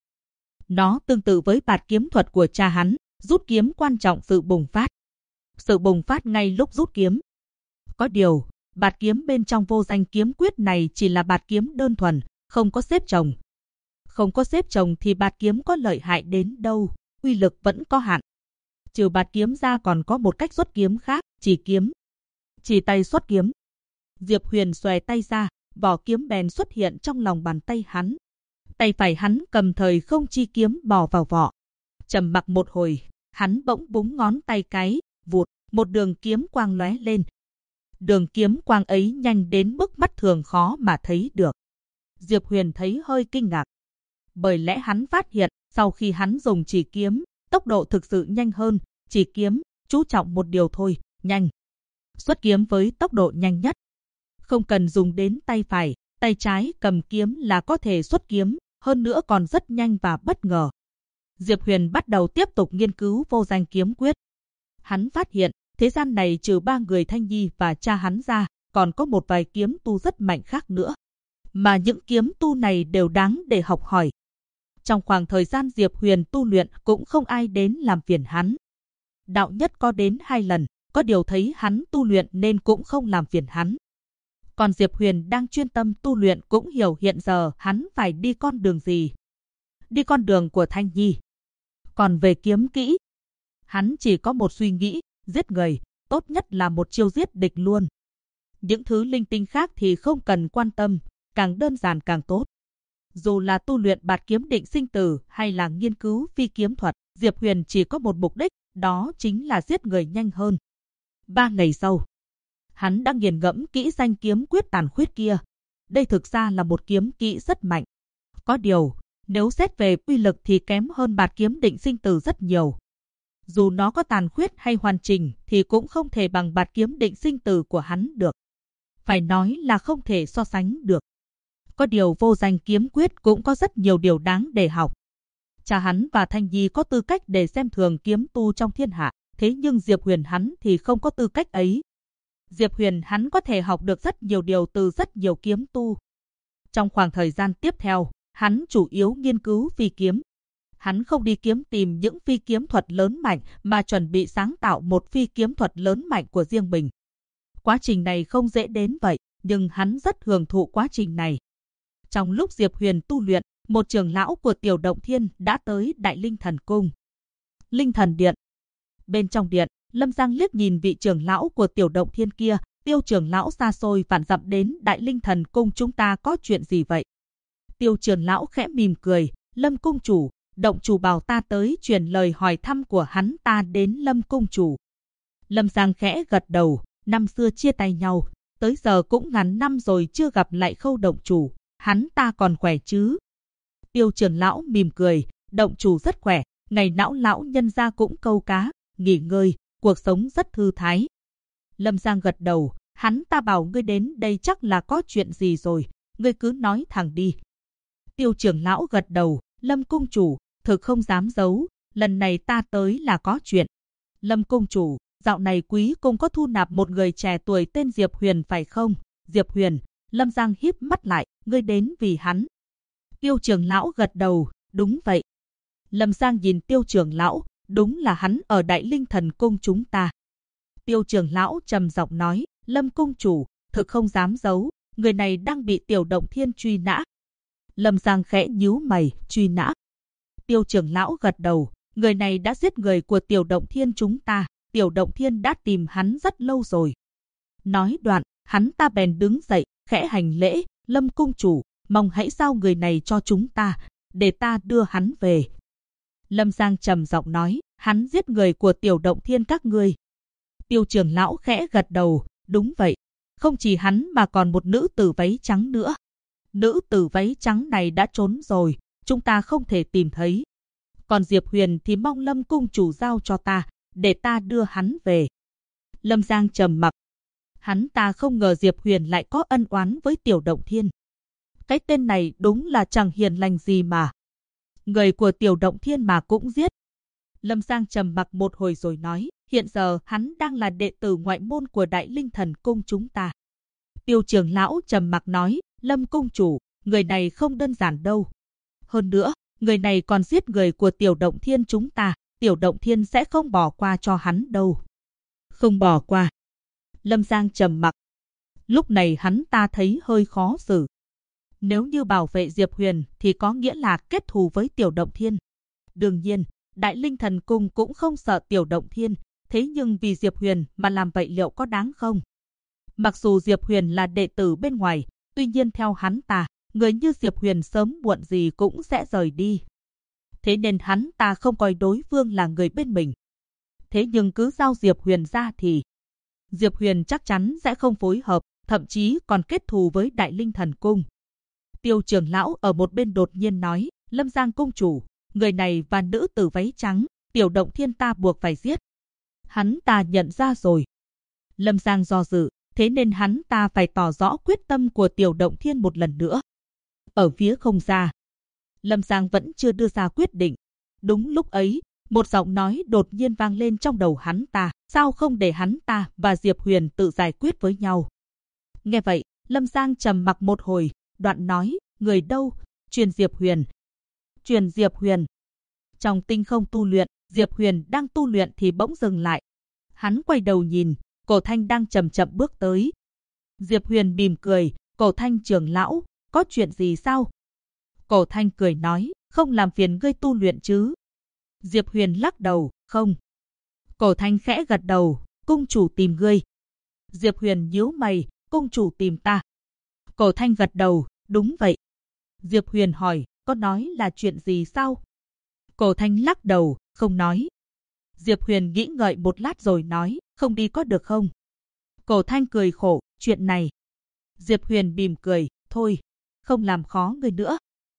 Nó tương tự với bạt kiếm thuật của cha hắn, rút kiếm quan trọng sự bùng phát. Sự bùng phát ngay lúc rút kiếm. Có điều, bạt kiếm bên trong vô danh kiếm quyết này chỉ là bạt kiếm đơn thuần, không có xếp chồng. Không có xếp chồng thì bạt kiếm có lợi hại đến đâu, uy lực vẫn có hạn. Trừ bạt kiếm ra còn có một cách xuất kiếm khác, chỉ kiếm. Chỉ tay xuất kiếm. Diệp Huyền xòe tay ra, vỏ kiếm bèn xuất hiện trong lòng bàn tay hắn. Tay phải hắn cầm thời không chi kiếm bỏ vào vỏ. Trầm mặc một hồi, hắn bỗng búng ngón tay cái, vụt, một đường kiếm quang lóe lên. Đường kiếm quang ấy nhanh đến mức mắt thường khó mà thấy được. Diệp Huyền thấy hơi kinh ngạc. Bởi lẽ hắn phát hiện, sau khi hắn dùng chỉ kiếm, tốc độ thực sự nhanh hơn. Chỉ kiếm, chú trọng một điều thôi, nhanh. Xuất kiếm với tốc độ nhanh nhất. Không cần dùng đến tay phải, tay trái cầm kiếm là có thể xuất kiếm, hơn nữa còn rất nhanh và bất ngờ. Diệp Huyền bắt đầu tiếp tục nghiên cứu vô danh kiếm quyết. Hắn phát hiện, thế gian này trừ 3 người Thanh Nhi và cha hắn ra, còn có một vài kiếm tu rất mạnh khác nữa. Mà những kiếm tu này đều đáng để học hỏi. Trong khoảng thời gian Diệp Huyền tu luyện cũng không ai đến làm phiền hắn. Đạo Nhất có đến 2 lần, có điều thấy hắn tu luyện nên cũng không làm phiền hắn. Còn Diệp Huyền đang chuyên tâm tu luyện cũng hiểu hiện giờ hắn phải đi con đường gì. Đi con đường của Thanh Nhi. Còn về kiếm kỹ, hắn chỉ có một suy nghĩ, giết người, tốt nhất là một chiêu giết địch luôn. Những thứ linh tinh khác thì không cần quan tâm, càng đơn giản càng tốt. Dù là tu luyện bạt kiếm định sinh tử hay là nghiên cứu phi kiếm thuật, Diệp Huyền chỉ có một mục đích, đó chính là giết người nhanh hơn. 3 ngày sau, hắn đã nghiền ngẫm kỹ danh kiếm quyết tàn khuyết kia. Đây thực ra là một kiếm kỹ rất mạnh. Có điều, nếu xét về uy lực thì kém hơn bạt kiếm định sinh tử rất nhiều. Dù nó có tàn khuyết hay hoàn chỉnh thì cũng không thể bằng bạt kiếm định sinh tử của hắn được. Phải nói là không thể so sánh được. Có điều vô danh kiếm quyết cũng có rất nhiều điều đáng để học. Cha hắn và Thanh Nhi có tư cách để xem thường kiếm tu trong thiên hạ, thế nhưng Diệp Huyền hắn thì không có tư cách ấy. Diệp Huyền hắn có thể học được rất nhiều điều từ rất nhiều kiếm tu. Trong khoảng thời gian tiếp theo, hắn chủ yếu nghiên cứu phi kiếm. Hắn không đi kiếm tìm những phi kiếm thuật lớn mạnh mà chuẩn bị sáng tạo một phi kiếm thuật lớn mạnh của riêng mình. Quá trình này không dễ đến vậy, nhưng hắn rất hưởng thụ quá trình này. Trong lúc Diệp Huyền tu luyện, một trưởng lão của Tiểu Động Thiên đã tới Đại Linh Thần Cung. Linh Thần Điện. Bên trong điện, Lâm Giang liếc nhìn vị trưởng lão của Tiểu Động Thiên kia, Tiêu trưởng lão xa xôi vạn dặm đến Đại Linh Thần Cung chúng ta có chuyện gì vậy? Tiêu trưởng lão khẽ mỉm cười, Lâm cung chủ, động chủ bảo ta tới truyền lời hỏi thăm của hắn ta đến Lâm cung chủ. Lâm Giang khẽ gật đầu, năm xưa chia tay nhau, tới giờ cũng ngàn năm rồi chưa gặp lại Khâu động chủ, hắn ta còn khỏe chứ? Tiêu trưởng lão mỉm cười, động chủ rất khỏe, ngày não lão nhân gia cũng câu cá, nghỉ ngơi, cuộc sống rất thư thái. Lâm Giang gật đầu, hắn ta bảo ngươi đến đây chắc là có chuyện gì rồi, ngươi cứ nói thẳng đi. Tiêu trưởng lão gật đầu, Lâm cung chủ, thực không dám giấu, lần này ta tới là có chuyện. Lâm cung chủ, dạo này quý cung có thu nạp một người trẻ tuổi tên Diệp Huyền phải không? Diệp Huyền, Lâm Giang híp mắt lại, ngươi đến vì hắn. Tiêu trưởng lão gật đầu, đúng vậy. Lâm Giang nhìn Tiêu trưởng lão, đúng là hắn ở Đại Linh Thần Cung chúng ta. Tiêu trưởng lão trầm giọng nói, Lâm cung chủ, thực không dám giấu, người này đang bị Tiểu Động Thiên truy nã. Lâm Giang khẽ nhíu mày, truy nã. Tiêu trưởng lão gật đầu, người này đã giết người của Tiểu Động Thiên chúng ta, Tiểu Động Thiên đã tìm hắn rất lâu rồi. Nói đoạn, hắn ta bèn đứng dậy, khẽ hành lễ, Lâm cung chủ, mong hãy giao người này cho chúng ta, để ta đưa hắn về. Lâm Giang trầm giọng nói, hắn giết người của Tiểu Động Thiên các ngươi. Tiêu trưởng lão khẽ gật đầu, đúng vậy, không chỉ hắn mà còn một nữ tử váy trắng nữa. Nữ tử váy trắng này đã trốn rồi, chúng ta không thể tìm thấy. Còn Diệp Huyền thì mong Lâm cung chủ giao cho ta, để ta đưa hắn về. Lâm Giang trầm mặc. Hắn ta không ngờ Diệp Huyền lại có ân oán với Tiểu Động Thiên. Cái tên này đúng là chẳng hiền lành gì mà. Người của Tiểu Động Thiên mà cũng giết. Lâm Giang trầm mặc một hồi rồi nói, hiện giờ hắn đang là đệ tử ngoại môn của Đại Linh Thần Cung chúng ta. Tiêu trưởng lão trầm mặc nói, Lâm cung chủ, người này không đơn giản đâu. Hơn nữa, người này còn giết người của Tiểu Động Thiên chúng ta, Tiểu Động Thiên sẽ không bỏ qua cho hắn đâu. Không bỏ qua. Lâm Giang trầm mặc. Lúc này hắn ta thấy hơi khó xử. Nếu như bảo vệ Diệp Huyền thì có nghĩa là kết thù với Tiểu Động Thiên. Đương nhiên, Đại Linh Thần Cung cũng không sợ Tiểu Động Thiên, thế nhưng vì Diệp Huyền mà làm vậy liệu có đáng không? Mặc dù Diệp Huyền là đệ tử bên ngoài, tuy nhiên theo hắn ta, người như Diệp Huyền sớm muộn gì cũng sẽ rời đi. Thế nên hắn ta không coi đối phương là người bên mình. Thế nhưng cứ giao Diệp Huyền ra thì Diệp Huyền chắc chắn sẽ không phối hợp, thậm chí còn kết thù với Đại Linh Thần Cung. Tiêu trưởng lão ở một bên đột nhiên nói, Lâm Giang cung chủ, người này và nữ tử váy trắng, Tiểu Động Thiên ta buộc phải giết. Hắn ta nhận ra rồi. Lâm Giang do dự, thế nên hắn ta phải tỏ rõ quyết tâm của Tiểu Động Thiên một lần nữa. Ở phía không xa, Lâm Giang vẫn chưa đưa ra quyết định. Đúng lúc ấy, một giọng nói đột nhiên vang lên trong đầu hắn ta, sao không để hắn ta và Diệp Huyền tự giải quyết với nhau. Nghe vậy, Lâm Giang trầm mặc một hồi, đoạn nói, người đâu? Truyền Diệp Huyền. Truyền Diệp Huyền. Trong tinh không tu luyện, Diệp Huyền đang tu luyện thì bỗng dừng lại. Hắn quay đầu nhìn, Cổ Thanh đang chậm chậm bước tới. Diệp Huyền mỉm cười, Cổ Thanh trưởng lão, có chuyện gì sao? Cổ Thanh cười nói, không làm phiền ngươi tu luyện chứ? Diệp Huyền lắc đầu, không. Cổ Thanh khẽ gật đầu, cung chủ tìm ngươi. Diệp Huyền nhíu mày, cung chủ tìm ta. Cổ Thanh gật đầu, đúng vậy. Diệp Huyền hỏi, có nói là chuyện gì sao? Cổ Thanh lắc đầu, không nói. Diệp Huyền nghĩ ngợi một lát rồi nói, không đi có được không? Cổ Thanh cười khổ, chuyện này. Diệp Huyền mỉm cười, thôi, không làm khó người nữa.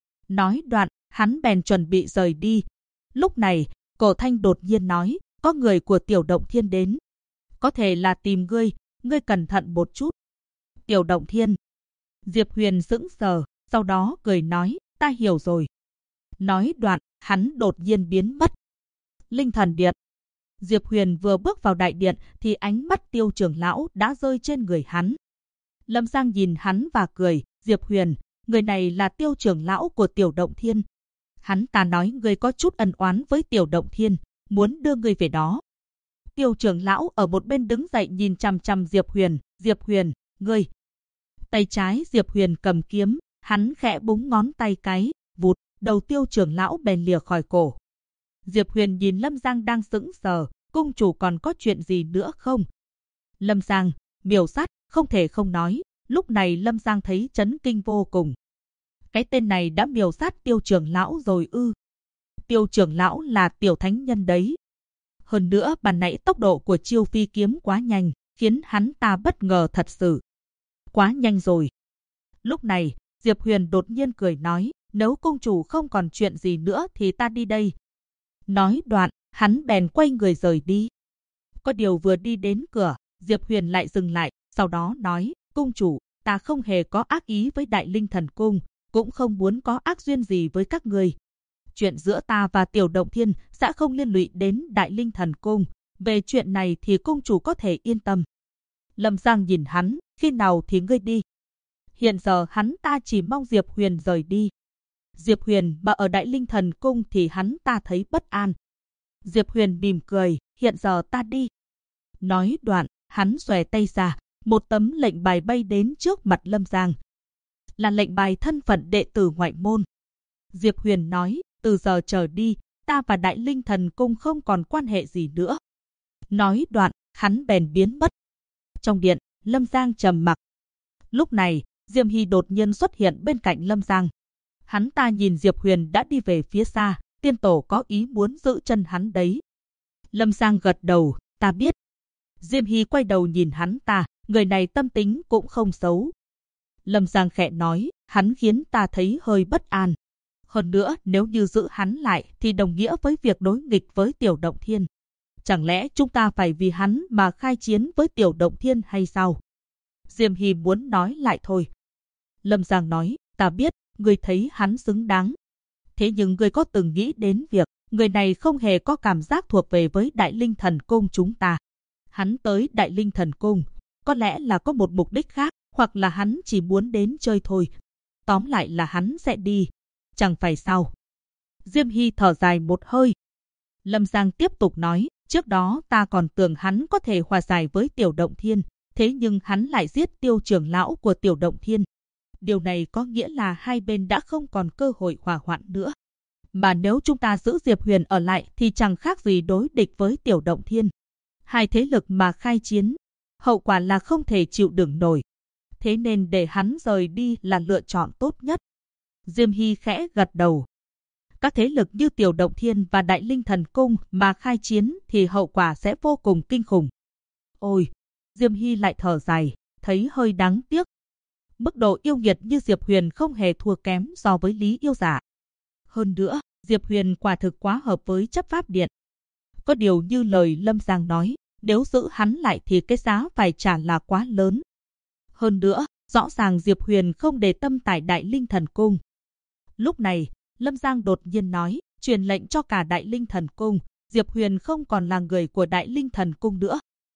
Nói đoạn, hắn bèn chuẩn bị rời đi. Lúc này, Cổ Thanh đột nhiên nói, có người của Tiểu Động Thiên đến. Có thể là tìm ngươi cẩn thận một chút. Tiểu Động Thiên. Diệp Huyền sững sờ, sau đó cười nói, ta hiểu rồi. Nói đoạn, hắn đột nhiên biến mất. Linh Thần Điện. Diệp Huyền vừa bước vào đại điện thì ánh mắt Tiêu trưởng lão đã rơi trên người hắn. Lâm Giang nhìn hắn và cười, Diệp Huyền, người này là Tiêu trưởng lão của Tiểu Động Thiên. Hắn ta nói ngươi có chút ân oán với Tiểu Động Thiên, muốn đưa ngươi về đó. Tiêu trưởng lão ở một bên đứng dậy nhìn chằm chằm Diệp Huyền, ngươi. Tay trái Diệp Huyền cầm kiếm, hắn khẽ búng ngón tay cái, vụt, đầu Tiêu trưởng lão bèn lìa khỏi cổ. Diệp Huyền nhìn Lâm Giang đang sững sờ, cung chủ còn có chuyện gì nữa không? Lâm Giang, miểu sát, không thể không nói, lúc này Lâm Giang thấy chấn kinh vô cùng. Cái tên này đã miểu sát Tiêu trưởng lão rồi ư? Tiêu trưởng lão là tiểu thánh nhân đấy. Hơn nữa ban nãy tốc độ của chiêu phi kiếm quá nhanh, khiến hắn ta bất ngờ thật sự. Quá nhanh rồi. Lúc này, Diệp Huyền đột nhiên cười nói, nếu cung chủ không còn chuyện gì nữa thì ta đi đây. Nói đoạn, hắn bèn quay người rời đi. Có điều vừa đi đến cửa, Diệp Huyền lại dừng lại, sau đó nói, cung chủ, ta không hề có ác ý với Đại Linh Thần Cung, cũng không muốn có ác duyên gì với các người. Chuyện giữa ta và Tiểu Động Thiên sẽ không liên lụy đến Đại Linh Thần Cung, về chuyện này thì cung chủ có thể yên tâm. Lâm Giang nhìn hắn, khi nào thì ngươi đi? Hiện giờ hắn ta chỉ mong Diệp Huyền rời đi. Diệp Huyền mà ở Đại Linh Thần Cung thì hắn ta thấy bất an. Diệp Huyền mỉm cười, hiện giờ ta đi. Nói đoạn, hắn xòe tay ra, một tấm lệnh bài bay đến trước mặt Lâm Giang. Là lệnh bài thân phận đệ tử ngoại môn. Diệp Huyền nói, từ giờ trở đi, ta và Đại Linh Thần Cung không còn quan hệ gì nữa. Nói đoạn, hắn bèn biến mất. Trong điện, Lâm Giang trầm mặc. Lúc này, Diêm Hy đột nhiên xuất hiện bên cạnh Lâm Giang. Hắn ta nhìn Diệp Huyền đã đi về phía xa, tiên tổ có ý muốn giữ chân hắn đấy. Lâm Giang gật đầu, ta biết. Diêm Hy quay đầu nhìn hắn ta, người này tâm tính cũng không xấu. Lâm Giang khẽ nói, hắn khiến ta thấy hơi bất an. Hơn nữa, nếu như giữ hắn lại thì đồng nghĩa với việc đối nghịch với Tiểu Động Thiên. Chẳng lẽ chúng ta phải vì hắn mà khai chiến với Tiểu Động Thiên hay sao? Diêm Hy muốn nói lại thôi. Lâm Giang nói, ta biết, ngươi thấy hắn xứng đáng. Thế nhưng ngươi có từng nghĩ đến việc người này không hề có cảm giác thuộc về với Đại Linh Thần Cung chúng ta? Hắn tới Đại Linh Thần Cung, có lẽ là có một mục đích khác, hoặc là hắn chỉ muốn đến chơi thôi. Tóm lại là hắn sẽ đi, chẳng phải sao? Diêm Hy thở dài một hơi. Lâm Giang tiếp tục nói, trước đó ta còn tưởng hắn có thể hòa giải với Tiểu Động Thiên, thế nhưng hắn lại giết Tiêu trưởng lão của Tiểu Động Thiên. Điều này có nghĩa là hai bên đã không còn cơ hội hòa hoãn nữa. Mà nếu chúng ta giữ Diệp Huyền ở lại thì chẳng khác gì đối địch với Tiểu Động Thiên. Hai thế lực mà khai chiến, hậu quả là không thể chịu đựng nổi. Thế nên để hắn rời đi là lựa chọn tốt nhất. Diêm Hy khẽ gật đầu. Các thế lực như Tiểu Động Thiên và Đại Linh Thần Cung mà khai chiến thì hậu quả sẽ vô cùng kinh khủng. Ôi, Diêm Hy lại thở dài, thấy hơi đáng tiếc. Mức độ yêu nghiệt như Diệp Huyền không hề thua kém so với Lý Yêu Giả. Hơn nữa, Diệp Huyền quả thực quá hợp với chấp pháp điện. Có điều như lời Lâm Giang nói, nếu giữ hắn lại thì cái giá phải trả là quá lớn. Hơn nữa, rõ ràng Diệp Huyền không để tâm tại Đại Linh Thần Cung. Lúc này, Lâm Giang đột nhiên nói, truyền lệnh cho cả Đại Linh Thần Cung, Diệp Huyền không còn là người của Đại Linh Thần Cung nữa.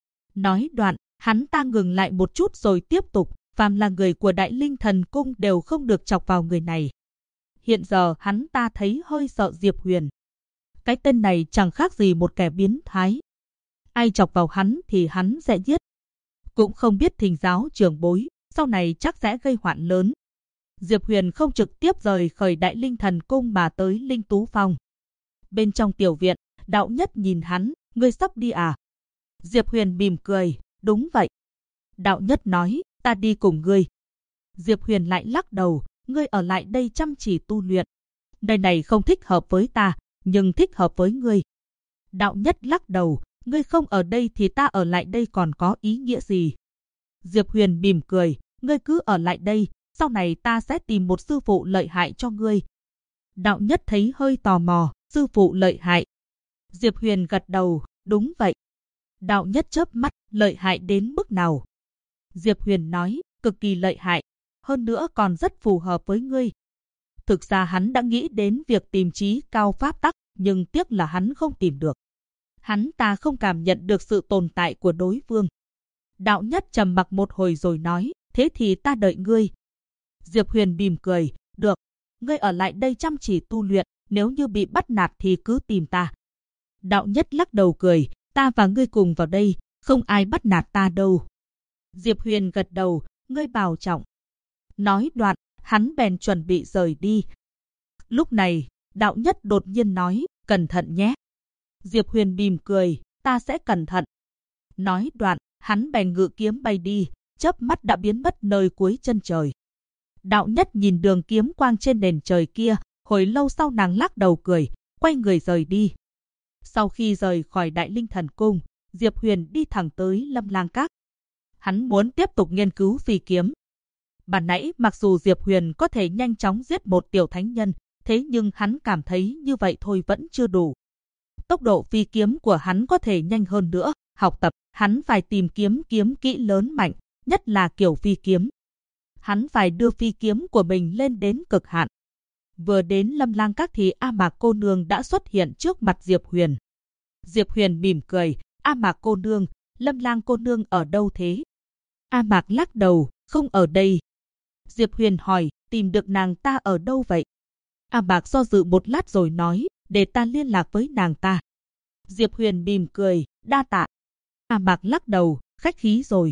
Nói đoạn, hắn ta ngừng lại một chút rồi tiếp tục, phàm là người của Đại Linh Thần Cung đều không được chọc vào người này. Hiện giờ hắn ta thấy hơi sợ Diệp Huyền. Cái tên này chẳng khác gì một kẻ biến thái. Ai chọc vào hắn thì hắn sẽ giết. Cũng không biết thỉnh giáo trưởng bối, sau này chắc sẽ gây hoạn lớn. Diệp Huyền không trực tiếp rời khỏi Đại Linh Thần Cung mà tới Linh Tú Phong. Bên trong tiểu viện, Đạo Nhất nhìn hắn, ngươi sắp đi à? Diệp Huyền mỉm cười, đúng vậy. Đạo Nhất nói, ta đi cùng ngươi. Diệp Huyền lại lắc đầu, ngươi ở lại đây chăm chỉ tu luyện. Nơi này không thích hợp với ta, nhưng thích hợp với ngươi. Đạo Nhất lắc đầu, ngươi không ở đây thì ta ở lại đây còn có ý nghĩa gì? Diệp Huyền mỉm cười, ngươi cứ ở lại đây, sau này ta sẽ tìm một sư phụ lợi hại cho ngươi. Đạo Nhất thấy hơi tò mò, sư phụ lợi hại. Diệp Huyền gật đầu, đúng vậy. Đạo Nhất chớp mắt, lợi hại đến mức nào? Diệp Huyền nói, cực kỳ lợi hại, hơn nữa còn rất phù hợp với ngươi. Thực ra hắn đã nghĩ đến việc tìm chí cao pháp tắc, nhưng tiếc là hắn không tìm được. Hắn ta không cảm nhận được sự tồn tại của đối phương. Đạo Nhất trầm mặc một hồi rồi nói, thế thì ta đợi ngươi. Diệp Huyền mỉm cười, được, ngươi ở lại đây chăm chỉ tu luyện, nếu như bị bắt nạt thì cứ tìm ta. Đạo Nhất lắc đầu cười, ta và ngươi cùng vào đây, không ai bắt nạt ta đâu. Diệp Huyền gật đầu, ngươi bảo trọng. Nói đoạn, hắn bèn chuẩn bị rời đi. Lúc này, Đạo Nhất đột nhiên nói, cẩn thận nhé. Diệp Huyền mỉm cười, ta sẽ cẩn thận. Nói đoạn, hắn bèn ngự kiếm bay đi, chớp mắt đã biến mất nơi cuối chân trời. Đạo Nhất nhìn đường kiếm quang trên nền trời kia, hồi lâu sau nàng lắc đầu cười, quay người rời đi. Sau khi rời khỏi Đại Linh Thần Cung, Diệp Huyền đi thẳng tới Lâm Lang Các. Hắn muốn tiếp tục nghiên cứu phi kiếm. Ban nãy mặc dù Diệp Huyền có thể nhanh chóng giết một tiểu thánh nhân, thế nhưng hắn cảm thấy như vậy thôi vẫn chưa đủ. Tốc độ phi kiếm của hắn có thể nhanh hơn nữa, học tập, hắn phải tìm kiếm kỹ lớn mạnh, nhất là kiểu phi kiếm. Hắn phải đưa phi kiếm của mình lên đến cực hạn. Vừa đến Lâm Lang Các thì A Mạc cô nương đã xuất hiện trước mặt Diệp Huyền. Diệp Huyền mỉm cười, A Mạc cô nương, Lâm Lang cô nương ở đâu thế? A Mạc lắc đầu, không ở đây. Diệp Huyền hỏi, tìm được nàng ta ở đâu vậy? A Mạc do dự một lát rồi nói, để ta liên lạc với nàng ta. Diệp Huyền mỉm cười, đa tạ. A Mạc lắc đầu, khách khí rồi.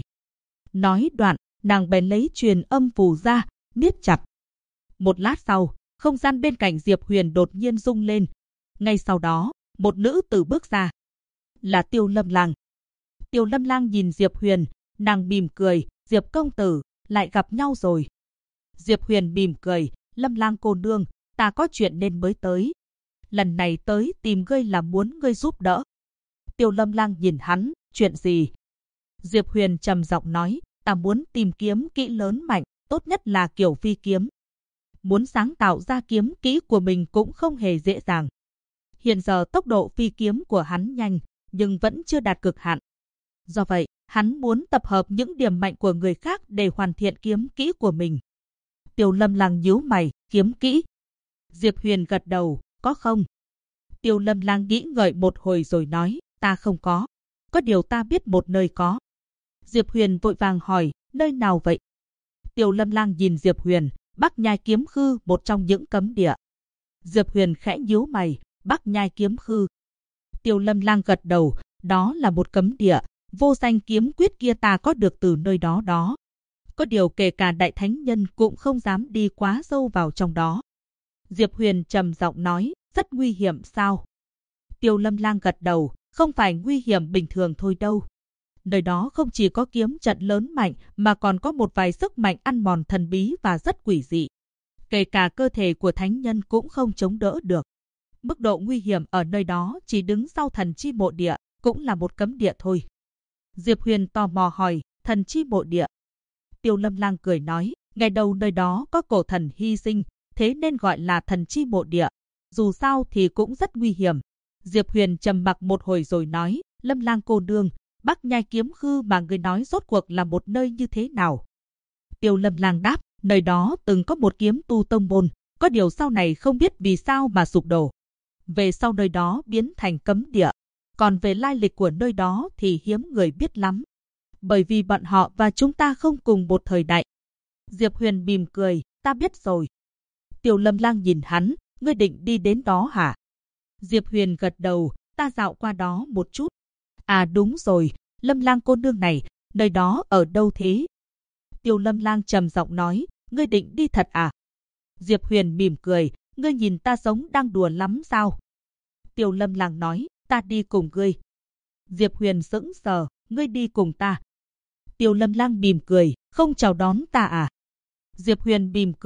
Nói đoạn, nàng bèn lấy truyền âm phù ra, niết chặt. Một lát sau, không gian bên cạnh Diệp Huyền đột nhiên rung lên. Ngay sau đó, một nữ tử bước ra. Là Tiêu Lâm Lang. Tiêu Lâm Lang nhìn Diệp Huyền, nàng mỉm cười, Diệp công tử, lại gặp nhau rồi. Diệp Huyền mỉm cười, Lâm Lang cô nương, ta có chuyện nên mới tới. Lần này tới tìm ngươi là muốn ngươi giúp đỡ. Tiêu Lâm Lang nhìn hắn, chuyện gì? Diệp Huyền trầm giọng nói, ta muốn tìm kiếm kỹ lớn mạnh, tốt nhất là kiểu phi kiếm. Muốn sáng tạo ra kiếm kỹ của mình cũng không hề dễ dàng. Hiện giờ tốc độ phi kiếm của hắn nhanh, nhưng vẫn chưa đạt cực hạn. Do vậy, hắn muốn tập hợp những điểm mạnh của người khác để hoàn thiện kiếm kỹ của mình. Tiêu Lâm Lang nhíu mày, kiếm kỹ. Diệp Huyền gật đầu, có không? Tiêu Lâm Lang nghĩ ngợi một hồi rồi nói, ta không có. Có điều ta biết một nơi có. Diệp Huyền vội vàng hỏi, nơi nào vậy? Tiêu Lâm Lang nhìn Diệp Huyền, Bắc Nhai Kiếm Khư, một trong những cấm địa. Diệp Huyền khẽ nhíu mày, Bắc Nhai Kiếm Khư. Tiêu Lâm Lang gật đầu, đó là một cấm địa, vô danh kiếm quyết kia ta có được từ nơi đó đó. Có điều kể cả đại thánh nhân cũng không dám đi quá sâu vào trong đó. Diệp Huyền trầm giọng nói, rất nguy hiểm sao? Tiêu Lâm Lang gật đầu, không phải nguy hiểm bình thường thôi đâu. Nơi đó không chỉ có kiếm trận lớn mạnh mà còn có một vài sức mạnh ăn mòn thần bí và rất quỷ dị. Kể cả cơ thể của thánh nhân cũng không chống đỡ được. Mức độ nguy hiểm ở nơi đó chỉ đứng sau thần chi mộ địa, cũng là một cấm địa thôi. Diệp Huyền tò mò hỏi, thần chi mộ địa. Tiêu Lâm Lang cười nói, ngày đầu nơi đó có cổ thần hy sinh, thế nên gọi là thần chi mộ địa. Dù sao thì cũng rất nguy hiểm. Diệp Huyền trầm mặc một hồi rồi nói, Lâm Lang cô nương, Bắc Nhai Kiếm Khư mà người nói rốt cuộc là một nơi như thế nào? Tiêu Lâm Lang đáp, nơi đó từng có một kiếm tu tông môn, có điều sau này không biết vì sao mà sụp đổ. Về sau nơi đó biến thành cấm địa. Còn về lai lịch của nơi đó thì hiếm người biết lắm. Bởi vì bọn họ và chúng ta không cùng một thời đại. Diệp Huyền mỉm cười, ta biết rồi. Tiêu Lâm Lang nhìn hắn, ngươi định đi đến đó hả? Diệp Huyền gật đầu, ta dạo qua đó một chút. À đúng rồi, Lâm Lang cô nương này, nơi đó ở đâu thế? Tiêu Lâm Lang trầm giọng nói, ngươi định đi thật à? Diệp Huyền mỉm cười, ngươi nhìn ta giống đang đùa lắm sao? Tiêu Lâm Lang nói, ta đi cùng ngươi. Diệp Huyền sững sờ, ngươi đi cùng ta. Tiêu Lâm Lang mỉm cười, không chào đón ta à? Diệp Huyền mỉm cười,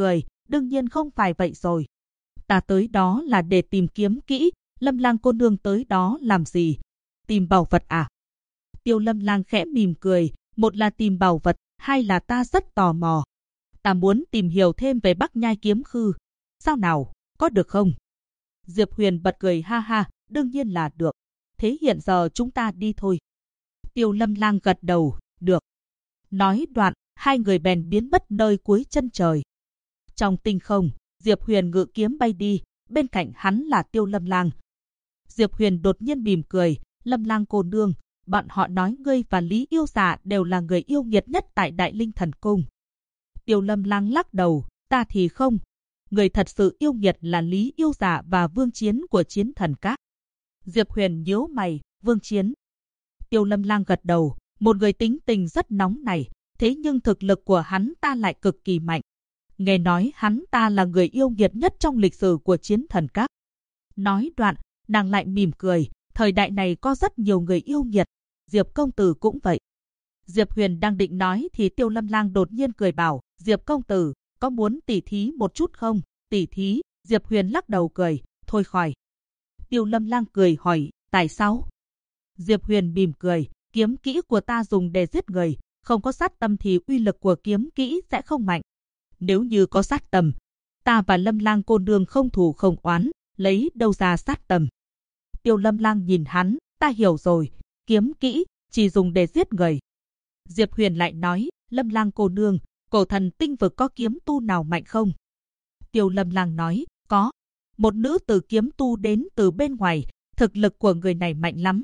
đương nhiên không phải vậy rồi. Ta tới đó là để tìm kiếm kỹ, Lâm Lang cô nương tới đó làm gì? Tìm bảo vật à? Tiêu Lâm Lang khẽ mỉm cười, một là tìm bảo vật, hai là ta rất tò mò. Ta muốn tìm hiểu thêm về Bắc Nhai kiếm khư. Sao nào, có được không? Diệp Huyền bật cười ha ha, đương nhiên là được. Thế hiện giờ chúng ta đi thôi. Tiêu Lâm Lang gật đầu, được. Nói đoạn, hai người bèn biến mất nơi cuối chân trời. Trong tinh không, Diệp Huyền ngự kiếm bay đi, bên cạnh hắn là Tiêu Lâm Lang. Diệp Huyền đột nhiên mỉm cười, Lâm Lang cô nương, bọn họ nói ngươi và Lý Yêu Dạ đều là người yêu nghiệt nhất tại Đại Linh Thần Cung. Tiêu Lâm Lang lắc đầu, ta thì không. Người thật sự yêu nghiệt là Lý Yêu Dạ và Vương Chiến của Chiến Thần Các. Diệp Huyền nhíu mày, Vương Chiến. Tiêu Lâm Lang gật đầu, một người tính tình rất nóng này, thế nhưng thực lực của hắn ta lại cực kỳ mạnh. Nghe nói hắn ta là người yêu nghiệt nhất trong lịch sử của Chiến Thần Các. Nói đoạn, nàng lại mỉm cười, thời đại này có rất nhiều người yêu nghiệt, Diệp công tử cũng vậy. Diệp Huyền đang định nói thì Tiêu Lâm Lang đột nhiên cười bảo, Diệp công tử, có muốn tỉ thí một chút không? Tỉ thí? Diệp Huyền lắc đầu cười, thôi khỏi. Tiêu Lâm Lang cười hỏi, tại sao? Diệp Huyền mỉm cười, kiếm kỹ của ta dùng để giết người, không có sát tâm thì uy lực của kiếm kỹ sẽ không mạnh. Nếu như có sát tâm, ta và Lâm Lang cô nương không thù không oán, lấy đâu ra sát tâm? Tiêu Lâm Lang nhìn hắn, ta hiểu rồi, kiếm kỹ chỉ dùng để giết người. Diệp Huyền lại nói, Lâm Lang cô nương, cổ thần tinh vực có kiếm tu nào mạnh không? Tiêu Lâm Lang nói, có. Một nữ tử kiếm tu đến từ bên ngoài, thực lực của người này mạnh lắm.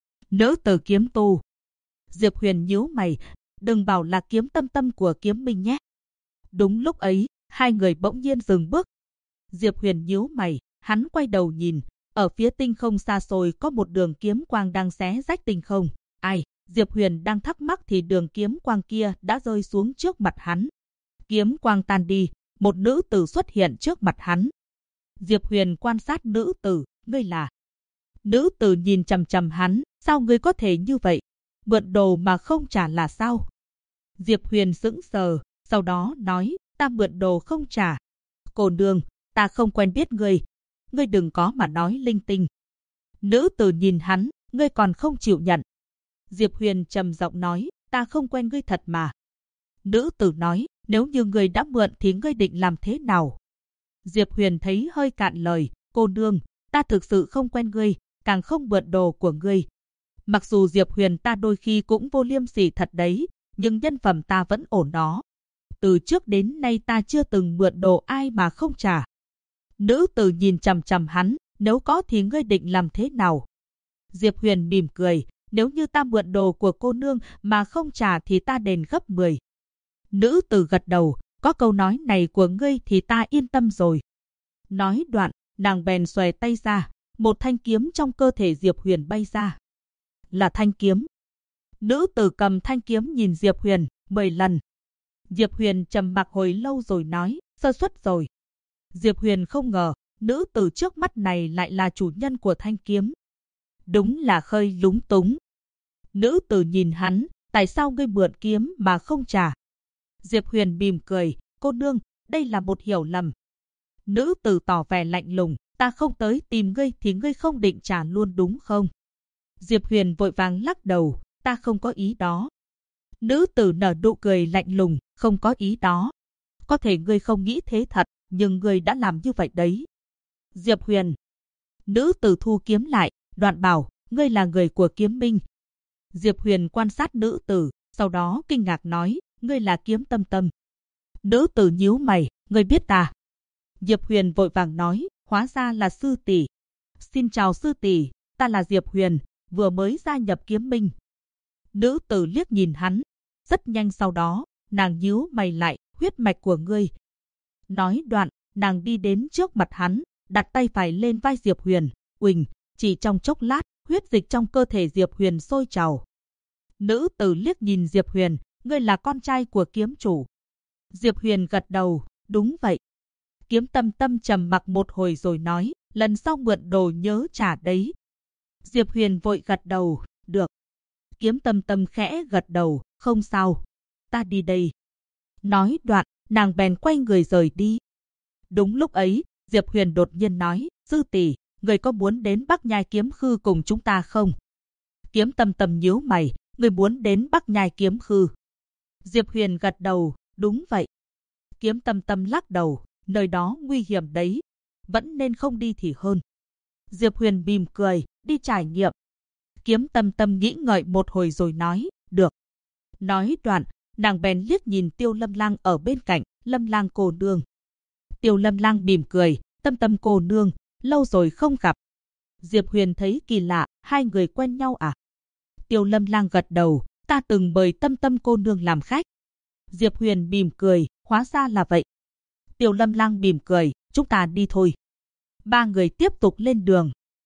Nữ tử kiếm tu. Diệp Huyền nhíu mày, đừng bảo là Kiếm Tâm Tâm của Kiếm Minh nhé. Đúng lúc ấy, hai người bỗng nhiên dừng bước. Diệp Huyền nhíu mày, hắn quay đầu nhìn, ở phía tinh không xa xôi có một đường kiếm quang đang xé rách tinh không. Ai? Diệp Huyền đang thắc mắc thì đường kiếm quang kia đã rơi xuống trước mặt hắn. Kiếm quang tan đi, một nữ tử xuất hiện trước mặt hắn. Diệp Huyền quan sát nữ tử, ngươi là? Nữ tử nhìn chằm chằm hắn, sao ngươi có thể như vậy? Mượn đồ mà không trả là sao? Diệp Huyền sững sờ, sau đó nói, ta mượn đồ không trả. Cô nương, ta không quen biết ngươi đừng có mà nói linh tinh. Nữ tử nhìn hắn, ngươi còn không chịu nhận. Diệp Huyền trầm giọng nói, ta không quen ngươi thật mà. Nữ tử nói, nếu như ngươi đã mượn thì ngươi định làm thế nào? Diệp Huyền thấy hơi cạn lời, cô nương, ta thực sự không quen ngươi, càng không mượn đồ của ngươi. Mặc dù Diệp Huyền ta đôi khi cũng vô liêm sỉ thật đấy, nhưng nhân phẩm ta vẫn ổn đó. Từ trước đến nay ta chưa từng mượn đồ ai mà không trả. Nữ tử nhìn chằm chằm hắn, nếu có thì ngươi định làm thế nào? Diệp Huyền mỉm cười, nếu như ta mượn đồ của cô nương mà không trả thì ta đền gấp 10. Nữ tử gật đầu, có câu nói này của ngươi thì ta yên tâm rồi. Nói đoạn, nàng bèn xòe tay ra, một thanh kiếm trong cơ thể Diệp Huyền bay ra. Là thanh kiếm. Nữ tử cầm thanh kiếm nhìn Diệp Huyền 10 lần. Diệp Huyền trầm mặc hồi lâu rồi nói, sơ suất rồi. Diệp Huyền không ngờ, nữ tử trước mắt này lại là chủ nhân của thanh kiếm. Đúng là hơi lúng túng. Nữ tử nhìn hắn, tại sao ngươi mượn kiếm mà không trả? Diệp Huyền mỉm cười, cô nương, đây là một hiểu lầm. Nữ tử tỏ vẻ lạnh lùng, ta không tới tìm ngươi thì ngươi không định trả luôn đúng không? Diệp Huyền vội vàng lắc đầu, ta không có ý đó. Nữ tử nở nụ cười lạnh lùng, không có ý đó. Có thể ngươi không nghĩ thế thật, nhưng ngươi đã làm như vậy đấy. Diệp Huyền. Nữ tử thu kiếm lại, đoạn bảo, ngươi là người của Kiếm Minh. Diệp Huyền quan sát nữ tử, sau đó kinh ngạc nói, ngươi là Kiếm Tâm Tâm. Nữ tử nhíu mày, ngươi biết ta? Diệp Huyền vội vàng nói, hóa ra là sư tỷ. Xin chào sư tỷ, ta là Diệp Huyền, vừa mới gia nhập Kiếm Minh. Nữ tử liếc nhìn hắn, rất nhanh sau đó, nàng nhíu mày lại, huyết mạch của ngươi. Nói đoạn, nàng đi đến trước mặt hắn, đặt tay phải lên vai Diệp Huyền, uỳnh, chỉ trong chốc lát, huyết dịch trong cơ thể Diệp Huyền sôi trào. Nữ tử liếc nhìn Diệp Huyền, ngươi là con trai của kiếm chủ. Diệp Huyền gật đầu, đúng vậy. Kiếm Tâm Tâm trầm mặc một hồi rồi nói, lần sau mượn đồ nhớ trả đấy. Diệp Huyền vội gật đầu, được. Kiếm Tâm Tâm khẽ gật đầu, không sao, ta đi đây. Nói đoạn, nàng bèn quay người rời đi. Đúng lúc ấy, Diệp Huyền đột nhiên nói, sư tỷ, người có muốn đến Bắc Nhai Kiếm Khư cùng chúng ta không? Kiếm Tâm Tâm nhíu mày, người muốn đến Bắc Nhai Kiếm Khư? Diệp Huyền gật đầu, đúng vậy. Kiếm Tâm Tâm lắc đầu, nơi đó nguy hiểm đấy, vẫn nên không đi thì hơn. Diệp Huyền mỉm cười, đi trải nghiệm. Kiếm Tâm Tâm nghĩ ngợi một hồi rồi nói, được. Nói đoạn, nàng bèn liếc nhìn Tiêu Lâm Lang ở bên cạnh, Lâm Lang cô nương. Tiêu Lâm Lang mỉm cười, Tâm Tâm cô nương, lâu rồi không gặp. Diệp Huyền thấy kỳ lạ, hai người quen nhau à? Tiêu Lâm Lang gật đầu, ta từng mời Tâm Tâm cô nương làm khách. Diệp Huyền mỉm cười, hóa ra là vậy. Tiêu Lâm Lang mỉm cười, chúng ta đi thôi. Ba người tiếp tục lên đường.